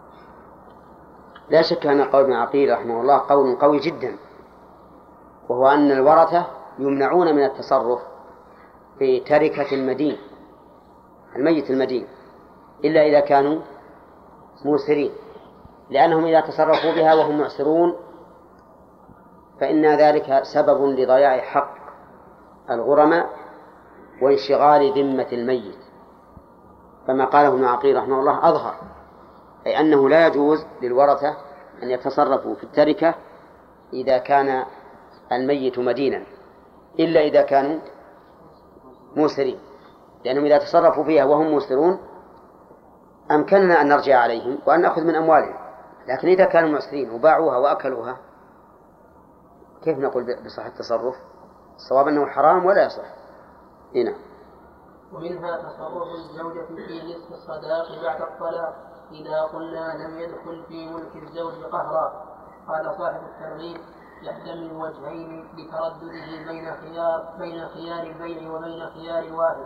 لا شك أن قول ابن عقيل رحمه الله قول قوي جدا، وهو أن الورثة يمنعون من التصرف في تركة المدين الميت المدين إلا إذا كانوا موسرين، لأنهم إذا تصرفوا بها وهم معسرون فإن ذلك سبب لضياع حق الغرماء وانشغال ذمة الميت. فما قاله ابن عقيل رحمه الله أظهر، أي أنه لا يجوز للورثة أن يتصرفوا في التركة إذا كان الميت مدينا إلا إذا كانوا موسرين، لأنهم إذا تصرفوا فيها وهم موسرون أمكننا أن نرجع عليهم وأن نأخذ من أموالهم، لكن إذا كانوا معسرين وباعوها وأكلوها كيف نقول بصحة التصرف؟ الصواب أنه حرام ولا يصح. هنا. ومنها تصرف الزوجة في نصف الصداق بعد الطلاق إذا قلنا لم يدخل في ملك الزوج قهرا. قال صاحب الترغيب يحتمل وجهين لتردده بين خيار بين خيار البيع وبين خيار الواحد.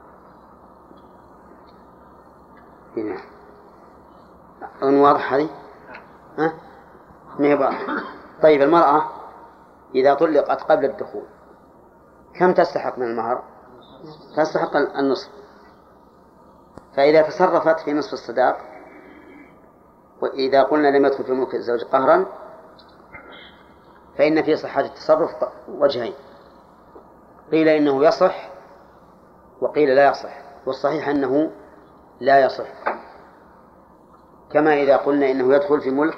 هنا أظن واضح هذه؟ ها؟ ما طيب المرأة إذا طلقت قبل الدخول كم تستحق من المهر؟ تستحق النصف. فإذا تصرفت في نصف الصداق وإذا قلنا لم يدخل في ملك الزوج قهرا فإن في صحة التصرف وجهين، قيل إنه يصح وقيل لا يصح، والصحيح أنه لا يصح، كما إذا قلنا إنه يدخل في ملك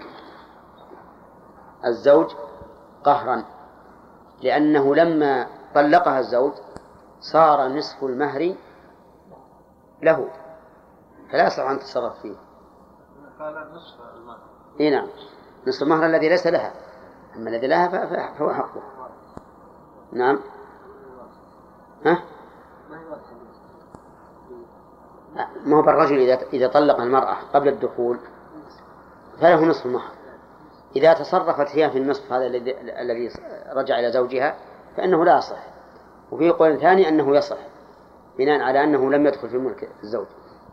الزوج قهرا، لأنه لما طلقها الزوج صار نصف المهر له فلا يصح أن تتصرف فيه. قال نصف المهر. إيه نعم، نصف المهر الذي ليس لها، أما الذي لها فهو حقه. نعم. ها؟ ما هو بالرجل إذا إذا طلق المرأة قبل الدخول فله نصف المهر، إذا تصرفت هي في النصف هذا الذي الذي رجع إلى زوجها فإنه لا يصح. وفي قول ثاني أنه يصح بناء على أنه لم يدخل في ملك الزوج.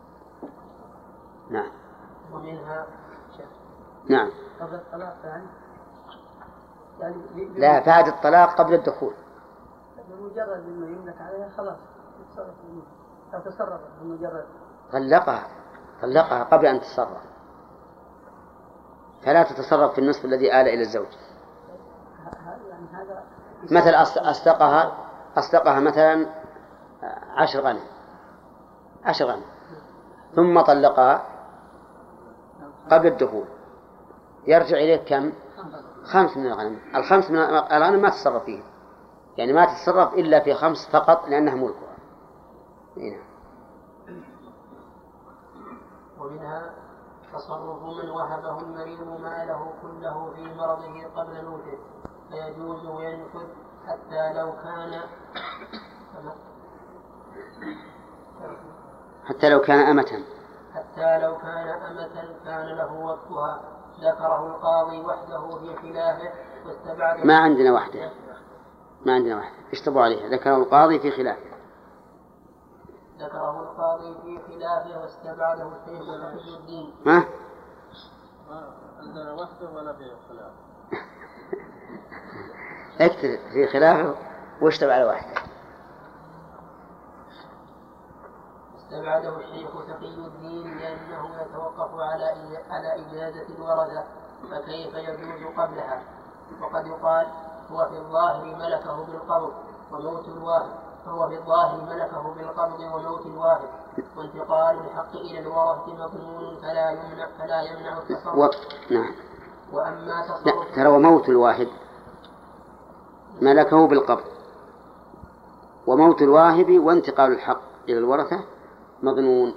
نعم. ومنها نعم. قبل الطلاق يعني يعني لا بعد الطلاق قبل الدخول. بمجرد إنه يملك عليها خلاص يتصرف أو تصرف بمجرد طلقها طلقها قبل أن تتصرف، فلا تتصرف في النصف الذي آل إلى الزوج. يعني هذا مثل أصدقها أصدقها مثلا عشر غنم عشر غنم ثم طلقها قبل الدخول يرجع إليك كم؟ خمس من الغنم. الخمس من الغنم ما تتصرف فيه، يعني ما تتصرف إلا في خمس فقط لأنها ملكها. هنا. ومنها تصرف من وهبه المريض ماله كله في مرضه قبل موته، فيجوز وينفذ حتى لو كان حتى لو كان أمة حتى لو كان أمة كان له وقتها. ذكره القاضي وحده في خلافه واستبعد. ما عندنا وحده ما عندنا وحده اشتبوا عليها. ذكره القاضي في خلافه ذكره القاضي في خلافه واستبعده الشيخ تقي الدين. ما عندنا وحده ولا في خلافه. اكتب في خلافه واشتبع على وحده. استبعده الشيخ تقي الدين لأنه يتوقف على على إجازة الورثة، فكيف يجوز قبلها؟ وقد يقال هو في الظاهر ملكه بالقبض وموت الواهب، فهو في الظاهر ملكه بالقبض وموت الواهب، وانتقال الحق إلى الورثة مضمون فلا يمنع فلا يمنع التصرف. و... نعم. وأما تصرف لا ترى وموت الواهب ملكه بالقبض وموت الواهب وانتقال الحق إلى الورثة مظنون.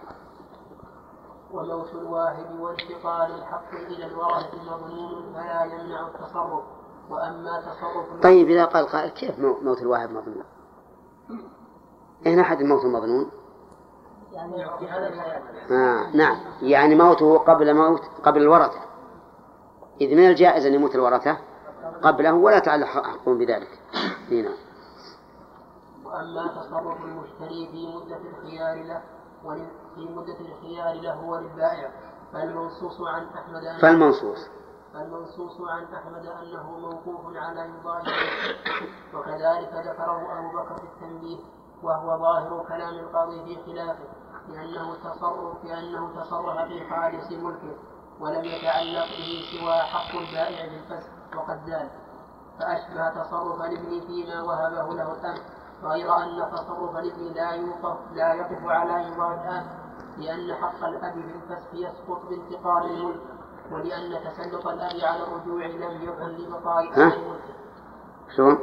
وموت الواهب وانتقال الحق إلى الورثة مظنون فلا يمنع التصرف. وأما تصرف. طيب إذا قال قائل كيف موت الواهب مظنون؟ هنا أحد الموت المظنون؟ يعني آه نعم، يعني موته قبل موت قبل الورثة، إذ من الجائز أن يموت الورثة قبله ولا تعلق حقهم بذلك. هنا. وأما تصرف المشتري في مدة الخيار له في مدة الخيار له وللبائع فالمنصوص عن أحمد فالمنصوص فالمنصوص عن أحمد أنه موقوف على إمضاء، وكذلك ذكره أبو بكر في التنبيه، وهو ظاهر كلام القاضي في خلافه، لأنه تصرف لأنه تصرف في خالص ملكه ولم يتعلق به سوى حق البائع بالفسخ وقد زال، فأشبه تصرف الابن فيما وهبه له الأب، غير أن تصرف الابن لا يوقف لا يقف على إمضاء الآب، لأن حق الأب بالفسخ يسقط بانتقال الملك، ولأن تسلط الأب على الرجوع لم يكن لبقاء أهل ملكه. شو؟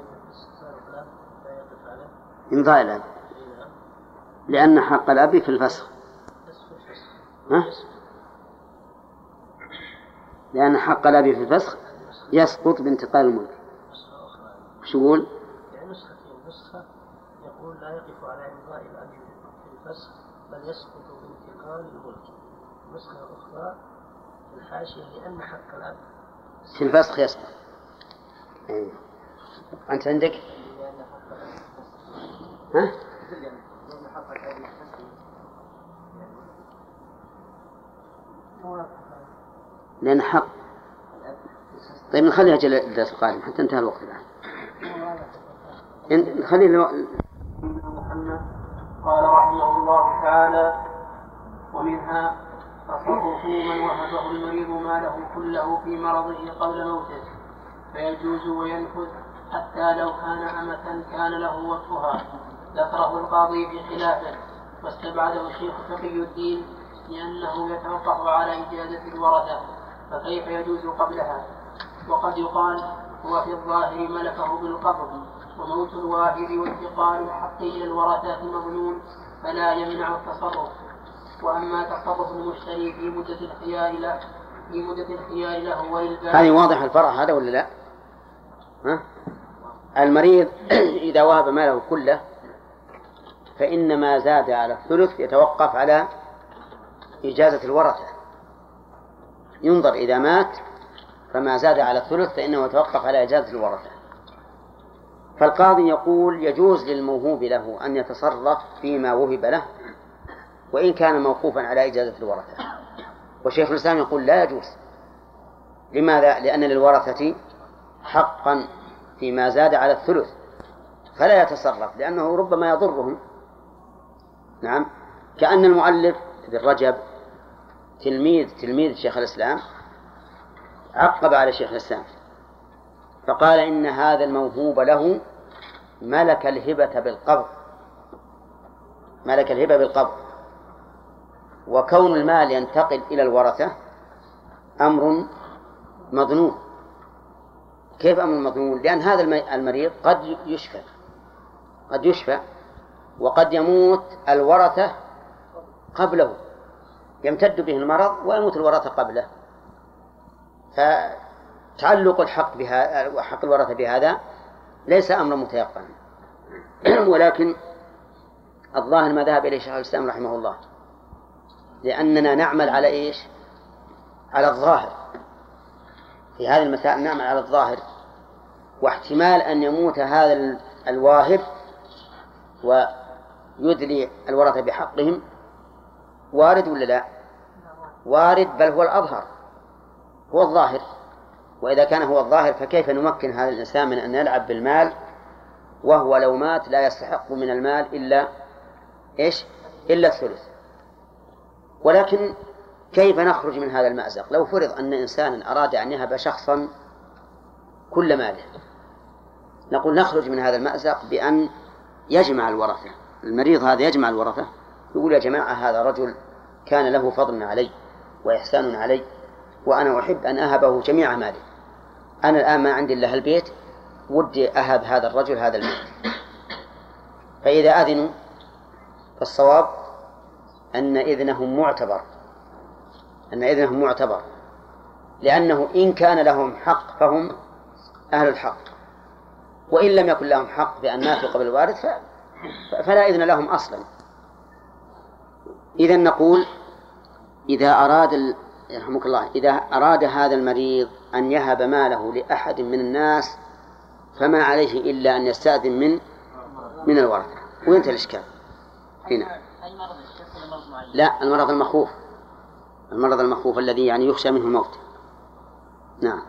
إمضاء الأب لأن حق الأب في الفسخ. ها؟ لأن حق الأب في الفسخ يسقط بانتقال الملك. شو يقول؟ نسخة يقول لا يقف على إمضاء الأب في الفسخ بل يسقط بانتقال الملك. نسخة أخرى في الحاشية لأن حق الأب في الفسخ يسقط. أيه. أنت عندك؟ ها؟ لأن حق. طيب نخليها جل الدرس القادم حتى انتهى الوقت الآن. خلي محمد قال رحمه الله تعالى: ومنها تصرف من وهبه المريض ماله كله في مرضه قبل موته، فيجوز وينفذ حتى لو كان أمة كان له وقتها. ذكره القاضي في خلافه واستبعده الشيخ تقي الدين لأنه يتوقف على إجازة الورثة، فكيف يجوز قبلها؟ وقد يقال هو في الظاهر ملكه بالقبض وموت الواهب وانتقال الحق إلى الورثة مظنون فلا يمنع التصرف. وأما تصرف المشتري في مدة الخيار له في مدة الخيار له وللبائع. هذه واضح الفرق هذا ولا لا؟ ها؟ المريض إذا وهب ماله كله فإن ما زاد على الثلث يتوقف على إجازة الورثة. ينظر إذا مات فما زاد على الثلث فإنه يتوقف على إجازة الورثة. فالقاضي يقول يجوز للموهوب له أن يتصرف فيما وهب له وإن كان موقوفا على إجازة الورثة. وشيخ الإسلام يقول لا يجوز. لماذا؟ لأن للورثة حقا فيما زاد على الثلث فلا يتصرف لأنه ربما يضرهم. نعم، كأن المؤلف ابن رجب تلميذ تلميذ شيخ الإسلام عقب على شيخ الإسلام فقال إن هذا الموهوب له ملك الهبة بالقبض ملك الهبة بالقبض وكون المال ينتقل إلى الورثة أمر مظنون. كيف أمر مظنون؟ لأن هذا المريض قد يشفى قد يشفى وقد يموت الورثة قبله، يمتد به المرض ويموت الورثة قبله، فتعلق الحق بها حق الورثة بهذا ليس أمر متيقن. ولكن الظاهر ما ذهب إليه شيخ الإسلام رحمه الله، لأننا نعمل على إيش؟ على الظاهر في هذه المسائل، نعمل على الظاهر، واحتمال أن يموت هذا الواهب ويدلي الورثة بحقهم وارد ولا لا؟ وارد، بل هو الأظهر، هو الظاهر. وإذا كان هو الظاهر فكيف نمكن هذا الإنسان من أن يلعب بالمال وهو لو مات لا يستحق من المال إلا إيش؟ إلا الثلث. ولكن كيف نخرج من هذا المأزق؟ لو فرض أن إنسانا أراد أن يهب شخصا كل ماله، نقول نخرج من هذا المأزق بأن يجمع الورثة. المريض هذا يجمع الورثة، يقول يا جماعة هذا رجل كان له فضل علي وإحسان علي وأنا أحب أن أهبه جميع مالي، أنا الآن ما عندي إلا البيت، ودي أهب هذا الرجل هذا البيت. فإذا أذنوا فالصواب أن إذنهم معتبر أن إذنهم معتبر لأنه إن كان لهم حق فهم أهل الحق، وإن لم يكن لهم حق بأن ماتوا قبل الوارث فلا إذن لهم أصلا. إذن نقول إذا أراد يرحمك الله إذا أراد هذا المريض أن يهب ماله لأحد من الناس فما عليه إلا أن يستأذن من من الورثة. وينتهي الإشكال هنا. لا، المرض المخوف المرض المخوف الذي يعني يخشى منه الموت. نعم.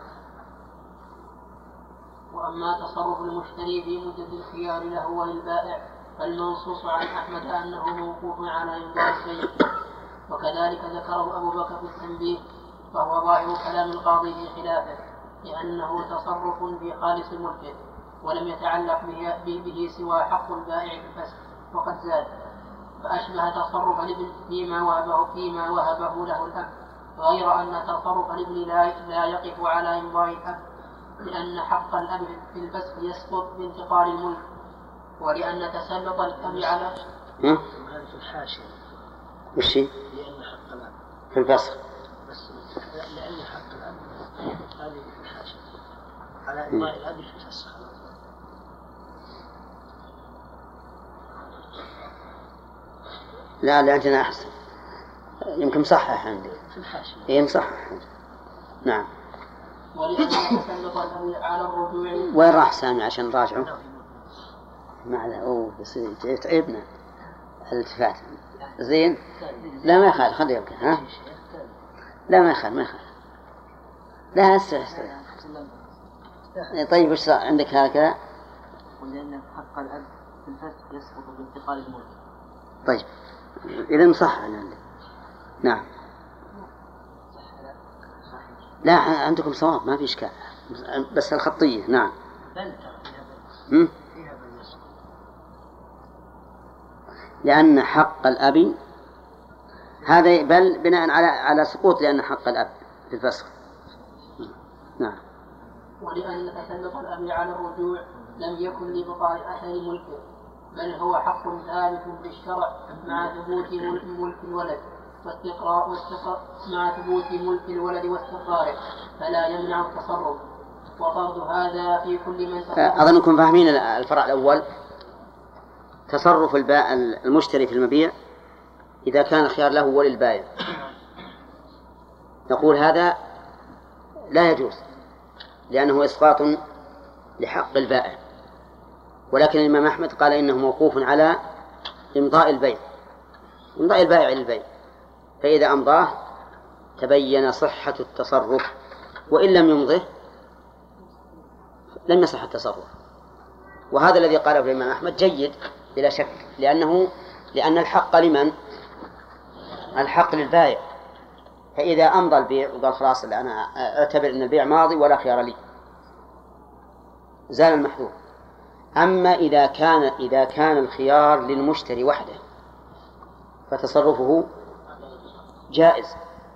وأما تصرف المشتري في مدة الخيار له وللبائع فالمنصوص عن أحمد أنه موقوف على إمضاء البيع، وكذلك ذكره أبو بكر في التنبيه، فهو ظاهر كلام القاضي في خلافه، لأنه تصرف في خالص ملكه ولم يتعلق به, به سوى حق البائع الفسخ وقد زاد، فأشبه تصرف الابن فيما وهبه فيما وهبه له الأب، غير أن تصرف الابن لا, لا يقف على إمضاء الأب، لأن حق الأب في الفسخ يسقط بانتقال الملك، ولأن تسلط الأب على في الحاشية وش لأن حق الأب في الفسخ بس لأن حق الأب هذه في الحاشية على إمضاء الأب في الفسخ. لا لا عندنا أحسن، يمكن مصحح عندي في الحاشية. إيه مصحح. نعم. ولأن تسلط الأب على الرجوع. وين راح سامي عشان نراجعه؟ ما له أوه يصير يتعبنا الالتفات. زين. لا ما يخالف، خليه يبقى. ها؟ لا ما يخالف ما يخالف. لا هسه هسه. طيب وش عندك هكذا؟ ولأن حق الأب في الفسخ يسقط بانتقال الملك. طيب إذا مصحح عندك. نعم. لا عندكم صواب ما في إشكال، بس الخطية. نعم. هم؟ لأن حق الأب هذا بل بناء على على سقوط لأن حق الأب في الفسخ. نعم. ولأن تسلط الأب على الرجوع لم يكن لبقاء أثر ملكه، بل هو حق ثابت بالشرع مع ثبوت ملك الولد واستقرار واستقرار مع ثبوت ملك الولد واستقراره، فلا يمنع التصرف. وفرض هذا في كل من تصرف. أظنكم فاهمين الفرع الأول. تصرف البائع المشتري في المبيع إذا كان الخيار له وللبائع، نقول هذا لا يجوز لأنه إسقاط لحق البائع، ولكن الإمام أحمد قال إنه موقوف على إمضاء البيع إمضاء البائع للبيع، فإذا أمضاه تبين صحة التصرف، وإن لم يمضه لم يصح التصرف. وهذا الذي قاله الإمام أحمد جيد بلا شك، لأنه لأن الحق لمن؟ الحق للبائع، فإذا أمضى البيع وقال خلاص أنا أعتبر أن البيع ماضي ولا خيار لي زال المحذور. أما إذا كان إذا كان الخيار للمشتري وحده فتصرفه جائز،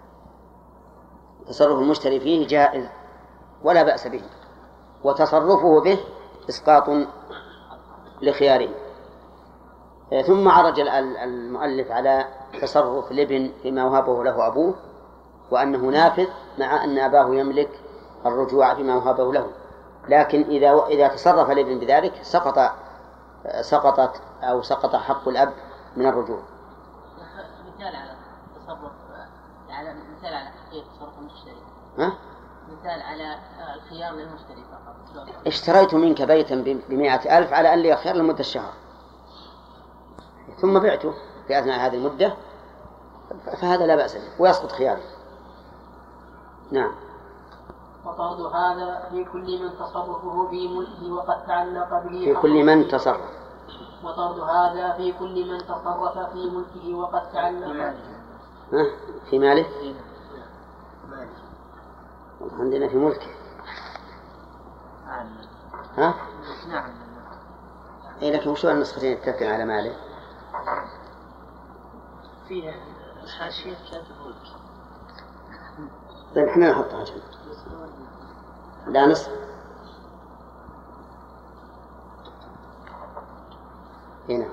تصرف المشتري فيه جائز ولا بأس به، وتصرفه به إسقاط لخياره. ثم عرج المؤلف على تصرف الابن فيما وهبه له أبوه، وأنه نافذ مع أن أباه يملك الرجوع فيما وهبه له، لكن إذا إذا تصرف الابن بذلك سقط سقطت أو سقط حق الأب من الرجوع. مثال على تصرف على مثال على حقيقة تصرف المشتري. ها؟ مثال على الخيار للمشتري فقط. اشتريت منك بيتا بمائة ألف على أن لي خيار لمدة الشهر، ثم بعته في أثناء هذه المدة، فهذا لا بأس به ويسقط خياره. نعم. وطرد هذا في كل من تصرفه في ملكه وقد تعلق به في كل من تصرف وطرد هذا في كل من تصرف في ملكه وقد تعلق ها؟ في ماله؟ عندنا في ملكه. ها؟ نعم. اي لكن وشو النسختين يتكلم على ماله؟ فيها حاشية كانت الملك. طيب احنا نحطها جنب. لا نصف. هنا.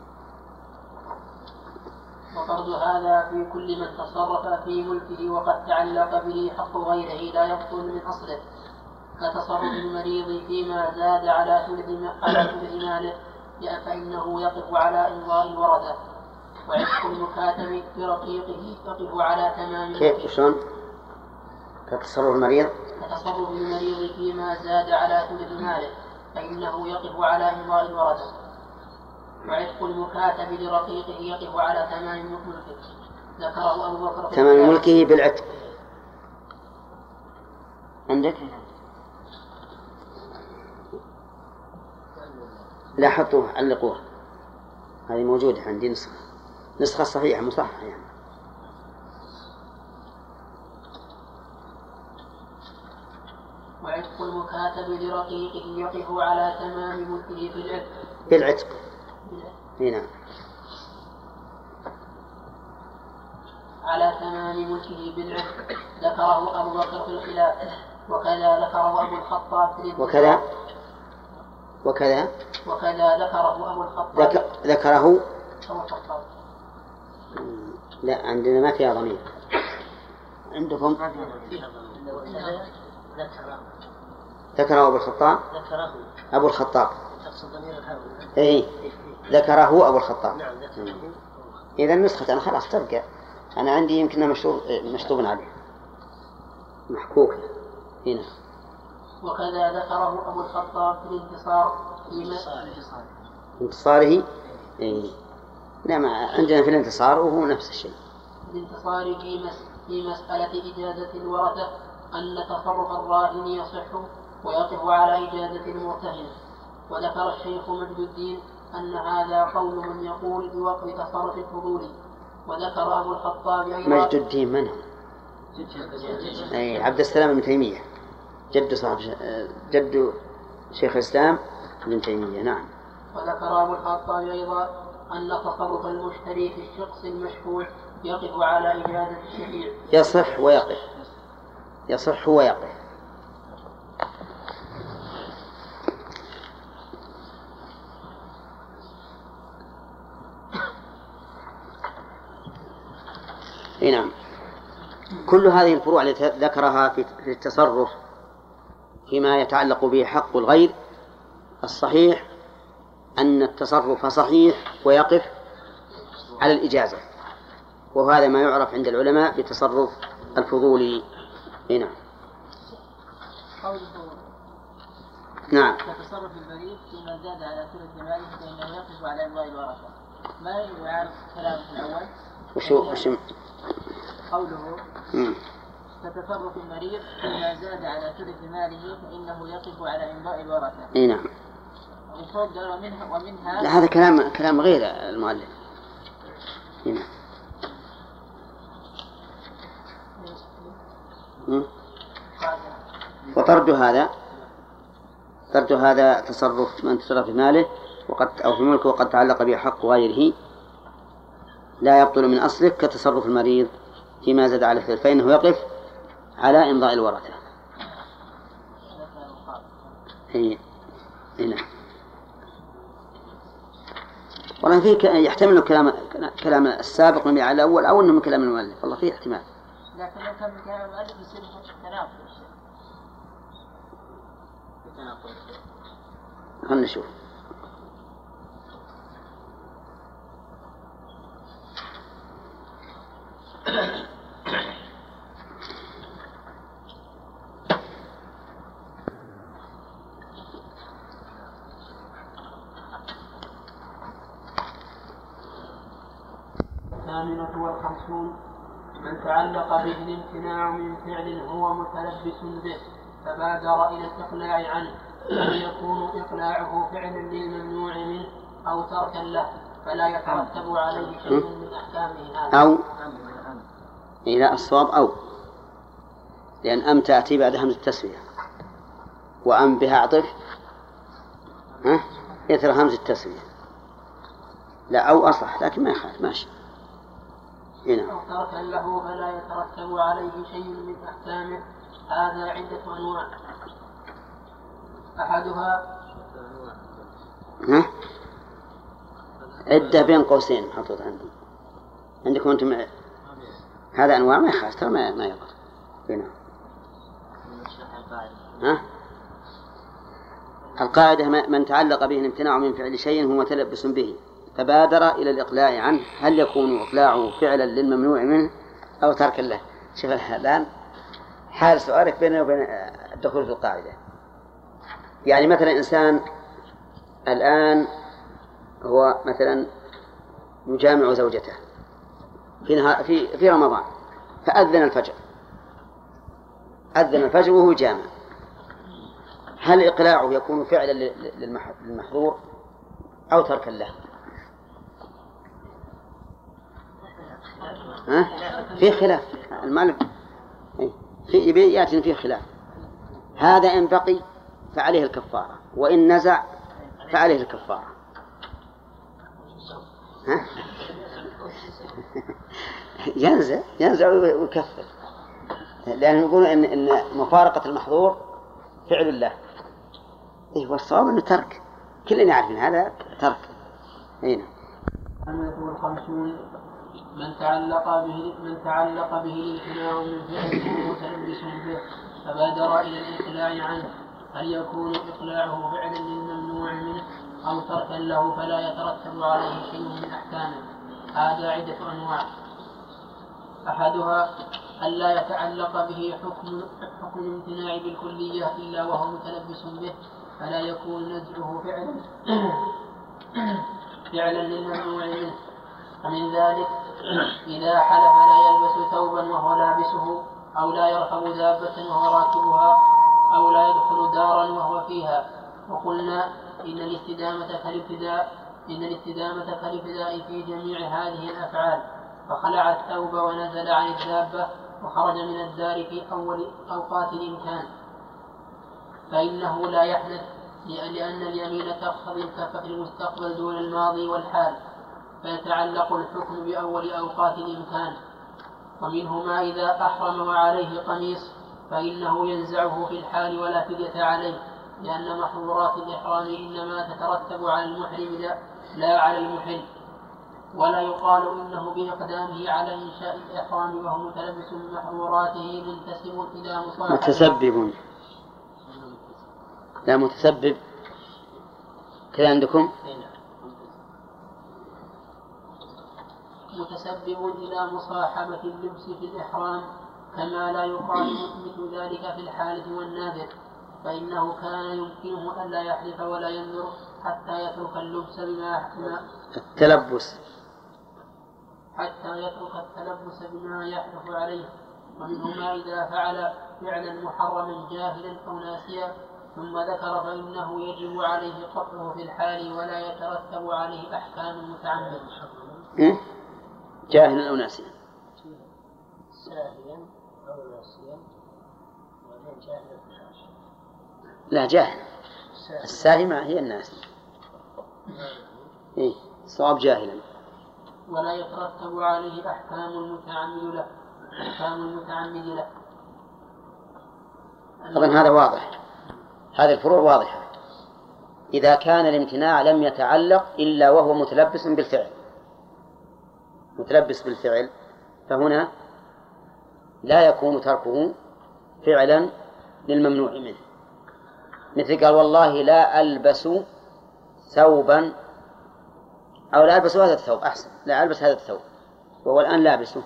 وطرد هذا في كل من تصرف في ملكه وقد تعلق به حق غيره لا يبطل من أصله، كتصرف المريض فيما زاد على ثلث ماله فإنه يقف على إمضاء الورثة، وعتق المكاتب برقيقه يقف على تمام. كيف شلون؟ كتصرف المريض كتصرف المريض فيما زاد على ثلث ماله فإنه يقف على إمضاء الورثة، وعتق المكاتب لرقيقه يقف على تمام ملكه. ذكره أبو بكر تمام ملكه بالعتق. عندك؟ لا حطوه علقوه، هذه موجودة عندي نسخة نسخة صحيحة مصححة يعني. وعتق المكاتب لرقيقه يقف على تمام ملكه بالعتق. بالعتق. هنا. على تمام ملكه بالعتق. ذكره أبو بكر في الخلاف، وكذا ذكره أبو الخطاب في الانتصار. وكذا وكذا وكذا ذكره أبو الخطاب. ذك... ذكره أبو الخطاب. لا عندنا ما فيها ضمير. عندكم ذكره أبو الخطاب. ذكره أبو الخطاب. تقصد ضمير الهاوي. إيه ذكره أبو الخطاب. نعم ذكره. إذا النسخة أنا خلاص تبقى، أنا عندي يمكنها مشطوب مشطوب عليه محكوك هنا. وكذا ذكره أبو الخطاب في الانتصار في انتصاره. إيه. لا ما عندنا في الانتصار وهو نفس الشيء. الانتصار في مس... في مسألة إجازة الورثة أن تصرف الراهن يصح ويقف على إجازة المرتهن. وذكر الشيخ مجد الدين أن هذا قول من يقول بوقف تصرف الفضول. وذكر أبو الخطاب أيضا. مجد الدين من هو؟ أي عبد السلام بن تيمية، جد صاحب جد شيخ الإسلام ابن تيمية. نعم. وذكر أبو الخطاب أيضا أن تصرف المشتري في الشخص المشفوع يقف على إجازة الشفيع. يصح ويقف. يصح ويقف. نعم. كل هذه الفروع التي ذكرها في التصرف فيما يتعلق به حق الغير، الصحيح أن التصرف صحيح ويقف على الإجازة، وهذا ما يعرف عند العلماء بتصرف الفضولي. هنا. نعم. كتصرف المريض فيما زاد على ثلث ماله فإنه يقف على إمضاء الورثة. ما يعرف كلامه الأول؟ وشو وشو قوله مم. كتصرف المريض فيما زاد على ثلث ماله فإنه يقف على إمضاء الورثة. اي نعم. ومنها ومنها, ومنها لا هذا كلام كلام غير المؤلف. هنا. مم. وطرد هذا طرد هذا تصرف من تصرف في ماله وقد أو في ملكه وقد تعلق به حق غيره لا يبطل من أصله، كتصرف المريض فيما زاد على الثلث فإنه يقف على إمضاء الورثة. هي هنا والله فيه يحتمل كلام كلام السابق من على الأول أو إنه من كلام المؤلف، والله فيه احتمال. لكن لو كان من كلام المؤلف يصير تناقض. خلنا نشوف. الثامنة والخمسون: من تعلق به الامتناع من فعل هو متلبس به فبادر إلى الإقلاع عنه، هل يكون إقلاعه فعلا للممنوع منه أو تركا له فلا يترتب عليه شيء من أحكامه هذا. أو إلى الصواب أو، لأن أم تأتي بعد همزة التسوية، وأم بها عطف ها يثر همزة التسوية. لا أو أصح، لكن ما يخالف ماشي. هنا أو تركا له فلا يترتب عليه شيء من أحكامه هذا عدة أنواع. أحدها ها عدة بين قوسين محطوط عندي عندكم أنتم، هذا أنواع ما يخالف ترى ما ما يضر. هنا ها القاعدة: من تعلق به الامتناع من فعل شيء هو متلبس به فبادر إلى الإقلاع عنه، هل يكون إقلاعه فعلا للممنوع منه أو تركا له؟ شوف الآن حال سؤالك بينه وبين الدخول في القاعدة. يعني مثلا إنسان الآن هو مثلا يجامع زوجته في في في رمضان، فأذن الفجر أذن الفجر وهو جامع، هل إقلاعه يكون فعلا للمحظور أو تركا له؟ ها؟ في خلاف المالك في يأتي فيه خلاف. هذا إن بقي فعليه الكفارة، وإن نزع فعليه الكفارة. ها؟ ينزع ينزع ويكفر، لأنه يقولون إن إن مفارقة المحظور فعل الله. إيه والصواب إنه ترك، كلنا عارفين هذا ترك. هنا الثامنة والخمسون: من تعلق به من تعلق به الامتناع من فعله متلبس به فبادر إلى الإقلاع عنه، هل يكون إقلاعه فعلا للممنوع منه أو تركا له فلا يترتب عليه شيء من أحكامه هذا عدة أنواع. أحدها ألا يتعلق به حكم حكم الامتناع بالكلية إلا وهو متلبس به فلا يكون نزعه فعلا فعلا للممنوع منه. ومن ذلك إذا حلف لا يلبس ثوبا وهو لابسه، أو لا يركب دابة وهو راكبها، أو لا يدخل دارا وهو فيها. وقلنا إن الاستدامة كالابتداء إن الاستدامة كالابتداء في جميع هذه الأفعال، فخلع الثوب ونزل عن الدابة وخرج من الدار في أول أوقات الإمكان فإنه لا يحدث، لأن اليمين تقتضي الكفة المستقبل دون الماضي والحال، فيتعلق الحكم بأول أوقات الإمكان. ومنه ما إذا أحرم وعليه قميص فإنه ينزعه في الحال ولا فدية عليه، لأن محظورات الإحرام إنما تترتب على المحرم لا على المحل. ولا يقال إنه بإقدامه على إنشاء الإحرام وهو متلبس بمحظوراته منتسب إلى مصاحبة متسبب لا متسبب كذا عندكم؟ متسبب إلى مصاحبة اللبس في الإحرام، كما لا يقال مثل ذلك في الحالف والناذر، فإنه كان يمكنه ألا يحلف ولا ينذر حتى يترك اللبس بما التلبس حتى يترك التلبس بما يحلف عليه. ومنه ما إذا فعل فعلا محرما جاهلا أو ناسيا ثم ذكر فإنه يجب عليه قطعه في الحال ولا يترتب عليه أحكام المتعمد. جاهلا أو ناسيا ساهيا أو ناسيا ولا جاهلا. لا جاهل، الساهي ما هي الناسي. إيه صواب جاهلا. ولا يترتب عليه أحكام المتعمد له، أحكام المتعمد له. طبعا هذا واضح، هذه الفروع واضحة. إذا كان الامتناع لم يتعلق إلا وهو متلبس بالفعل، متلبس بالفعل، فهنا لا يكون تركه فعلا للممنوع منه. مثل قال والله لا ألبس ثوبا، أو لا ألبس هذا الثوب، أحسن، لا ألبس هذا الثوب وهو الآن لابسه،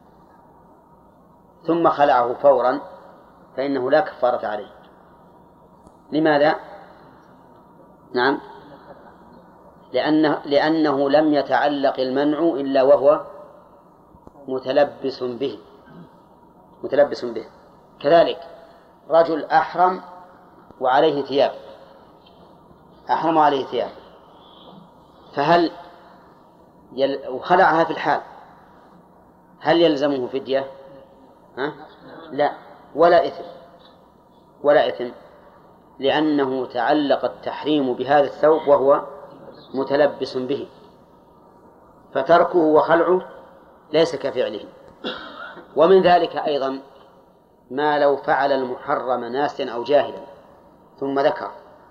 ثم خلعه فورا، فإنه لا كفارة عليه. لماذا؟ نعم، لأنه, لأنه لم يتعلق المنع إلا وهو متلبس به، متلبس به. كذلك رجل أحرم وعليه ثياب، أحرم وعليه ثياب، فهل يل... وخلعها في الحال، هل يلزمه فدية؟ ها؟ لا، ولا إثم، ولا إثم، لأنه تعلق التحريم بهذا الثوب وهو متلبس به، فتركه وخلعه ليس كفعله. ومن ذلك أيضا ما لو فعل المحرم ناسيا أو جاهلا ثم ذكر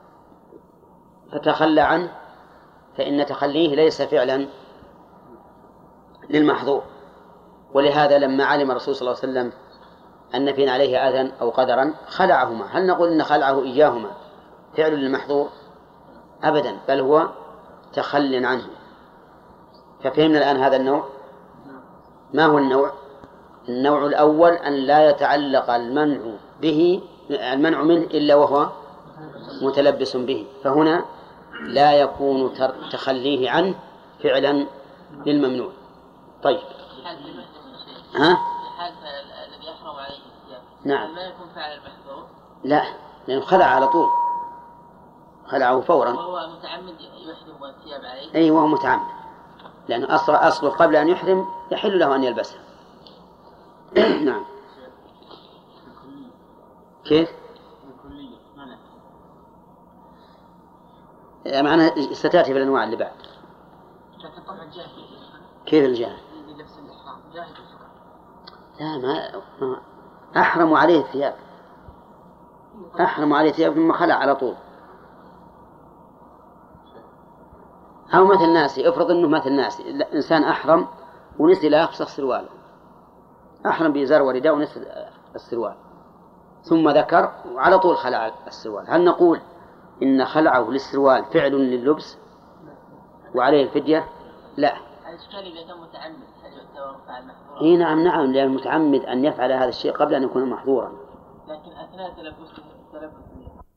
فتخلى عنه، فإن تخليه ليس فعلا للمحظور. ولهذا لما علم الرسول صلى الله عليه وسلم أن فينا عليه أذى أو قدرا خلعهما، هل نقول إن خلعه إياهما فعل للمحظور؟ أبدا، بل هو تخل عنه. ففهمنا الآن هذا النوع. ما هو النوع؟ النوع الأول أن لا يتعلق المنع به المنع منه إلا وهو متلبس به، فهنا لا يكون تخليه عنه فعلا للممنوع. طيب، ها؟ الذي يحرم عليه الثياب، نعم، ما يكون فعل المحظور؟ لا، لأنه خلع على طول، خلعه فورا، وهو متعمد يحرم الثياب عليه. أي وهو متعمد، لأنه أصل أصله قبل أن يحرم يحل له أن يلبسها. نعم. كيف؟ معناها ستأتي في الأنواع اللي بعد. كيف الجاهل؟ لا، ما, ما أحرم عليه الثياب، أحرم عليه الثياب ثم خلع على طول. أو مثل ناسي، افرض أنه مثل ناسي، إنسان أحرم ونسي لا يفسخ سرواله، أحرم بإزار ورداء ونسي السروال ثم ذكر وعلى طول خلع السروال، هل نقول إن خلعه للسروال فعل لللبس وعليه الفدية؟ لا. الإشكال إذا كان متعمد هل يعتبر فعل محظورا؟ إيه نعم نعم، لأن المتعمد أن يفعل هذا الشيء قبل أن يكون محظورا، لكن أثناء تلبسه تلبس